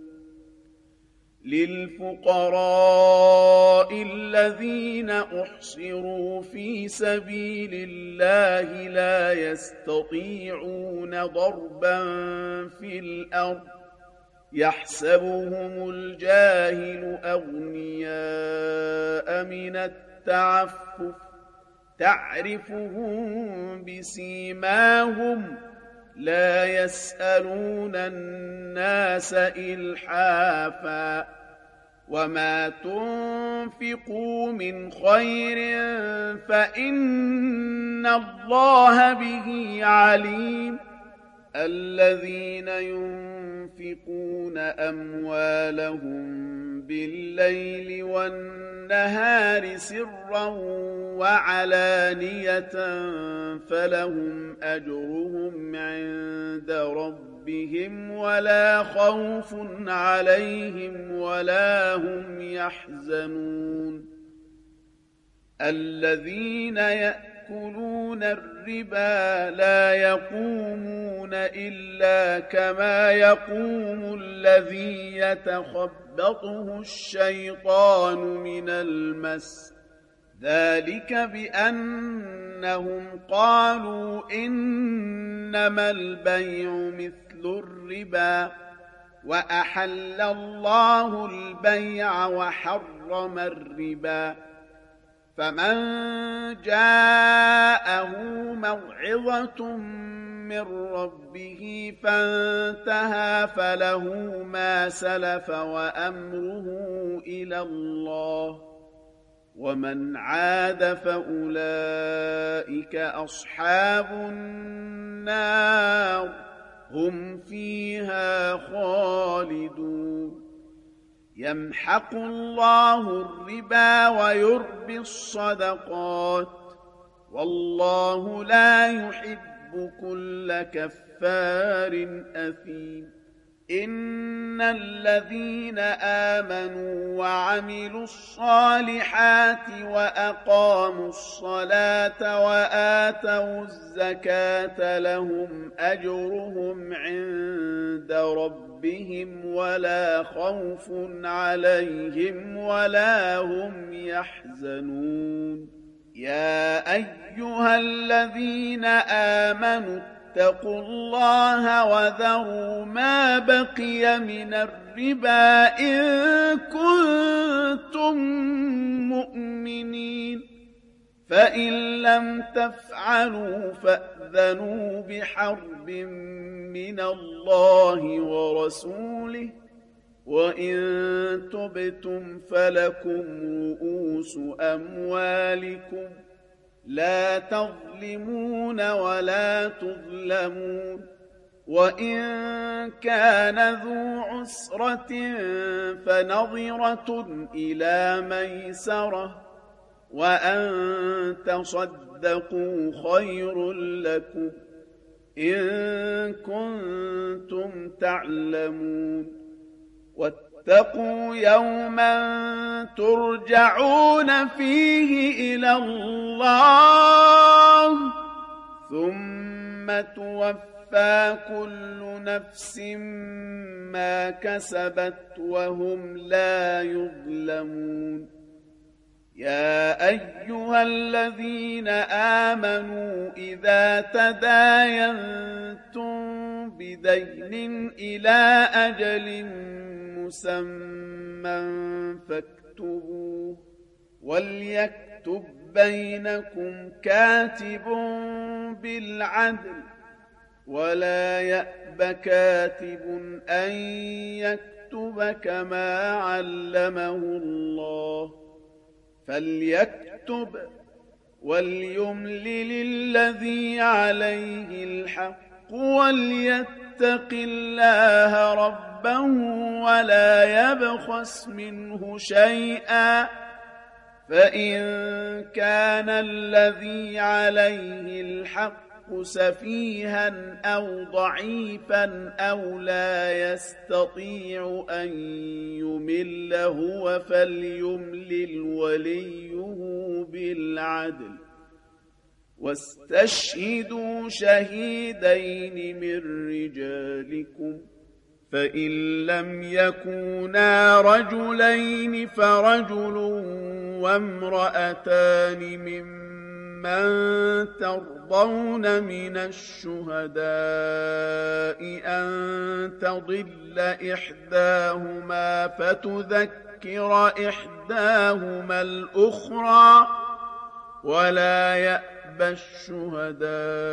للفقراء الذين أحصروا في سبيل الله لا يستطيعون ضربا في الأرض يحسبهم الجاهل أغنياء من التعفف تعرفهم بسيماهم لا يسألون الناس إلحافا وما تنفقوا من خير فإن الله به عليم. الذين ينفقون أموالهم بالليل والنهار سرا وعلانية فلهم أجرهم عند ربهم ولا خوف عليهم ولا هم يحزنون. الذين يأكلون الربا لا يقومون إلا كما يقوم الذي يتخبطه الشيطان من المس ذلك بأنهم قالوا إنما البيع مثل الربا وأحل الله البيع وحرم الربا. فمن جاءه موعظة من ربه فانتهى فله ما سلف وأمره إلى الله ومن عاد فأولئك أصحاب النار هم فيها خالدون. يمحق الله الربا ويربي الصدقات والله لا يحب كل كفار أثيم. إن الذين آمنوا وعملوا الصالحات وأقاموا الصلاة وآتوا الزكاة لهم أجرهم عند ربهم ولا خوف عليهم ولا هم يحزنون يا أيها الذين آمنوا اتقوا الله وذروا ما بقي من الربا إن كنتم مؤمنين فإن لم تفعلوا فأذنوا بحرب من الله ورسوله وإن تبتم فلكم رؤوس أموالكم لا تظلمون ولا تظلمون وإن كان ذو عسرة فنظرة إلى ميسرة وأن تصدقوا خير لكم إن كنتم تعلمون واتقوا يوما ترجعون فيه إلى الله ثم توفى كل نفس ما كسبت وهم لا يظلمون يا أيها الذين آمنوا إذا تداينتم بدين إلى أجل مسمى فاكتبوه وليكتب بينكم كاتب بالعدل ولا يأب كاتب أن يكتب كما علمه الله فليكتب وليملل الذي عليه الحق وليتق الله ربه ولا يبخس منه شيئا فإن كان الذي عليه الحق سفيها أو ضعيفا أو لا يستطيع أن يمل هو فليملل وليه بالعدل واستشهدوا شهيدين من رجالكم فإن لم يكونا رجلين فرجل وامرأتان ممن ترضون من الشهداء أن تضل إحداهما فتذكر إحداهما الأخرى ولا يأبى الشهداء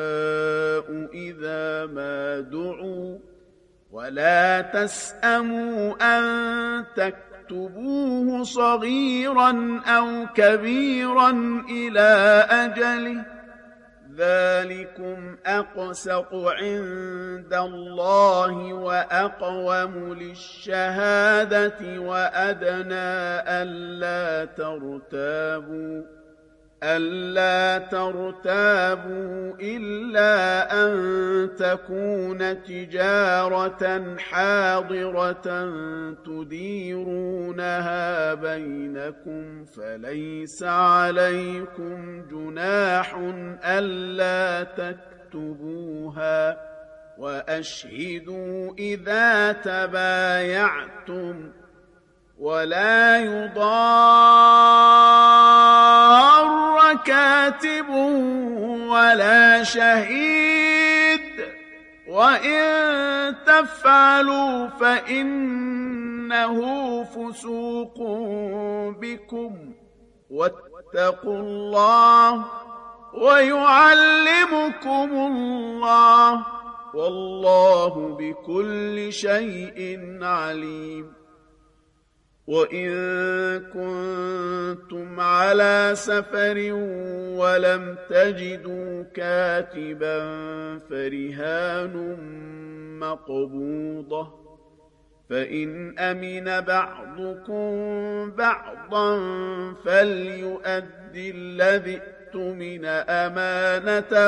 إذا ما دعوا ولا تسأموا أن تكتبوه صغيرا أو كبيرا إلى أجله ذلكم أقسط عند الله وأقوم للشهادة وأدنى ألا ترتابوا إلا أن تكون تجارة حاضرة تديرونها بينكم فليس عليكم جناح ألا تكتبوها وأشهدوا إذا تبايعتم ولا يضار كاتب ولا شهيد وإن تفعلوا فإنه فسوق بكم واتقوا الله ويعلمكم الله والله بكل شيء عليم وإن كنتم على سفر ولم تجدوا كاتبا فرهان مقبوضة فإن أمن بعضكم بعضا فليؤدي الذي اؤتمن أمانته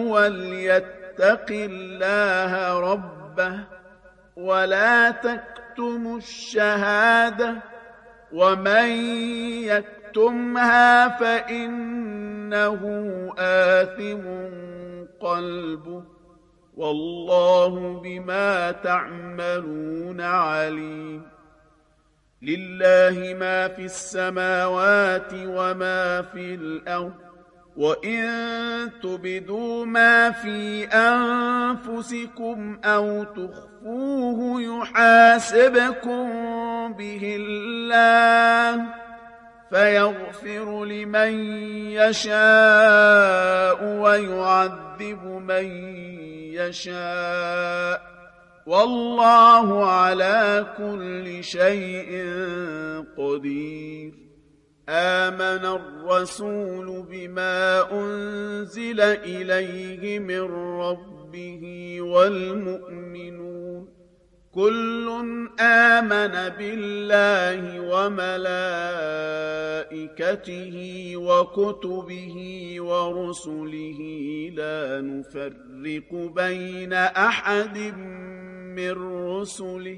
وليتق الله ربه ولا تكتموا تكتموا الشهادة ومن يكتمها فإنه آثم قلبه والله بما تعملون عليم لله ما في السماوات وما في الأرض وإن تبدوا ما في أنفسكم أو تخفوه يحاسبكم به الله فيغفر لمن يشاء ويعذب من يشاء والله على كل شيء قدير آمن الرسول بما أنزل إليه من ربه والمؤمنون كل آمن بالله وملائكته وكتبه ورسله لا نفرق بين أحد من رسله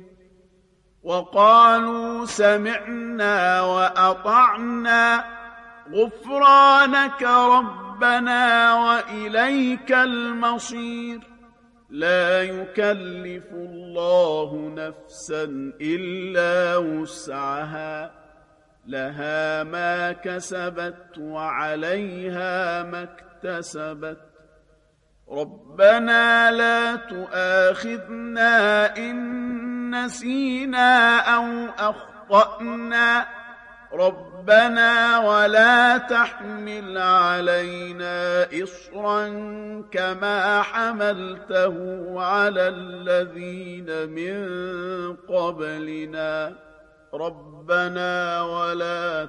وقالوا سمعنا وأطعنا غفرانك ربنا وإليك المصير لا يكلف الله نفسا إلا وسعها لها ما كسبت وعليها ما اكتسبت ربنا لا تؤاخذنا إن نسينا أو أخطأنا ربنا ولا تحمل علينا إصرا كما حملته على الذين من قبلنا ربنا ولا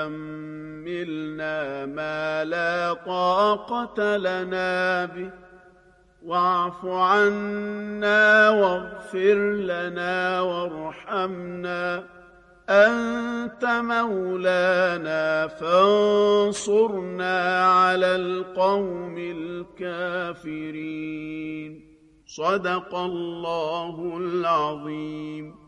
تحملنا ما لا طاقة لنا به واعف عنا واغفر لنا وارحمنا أنت مولانا فانصرنا على القوم الكافرين صدق الله العظيم.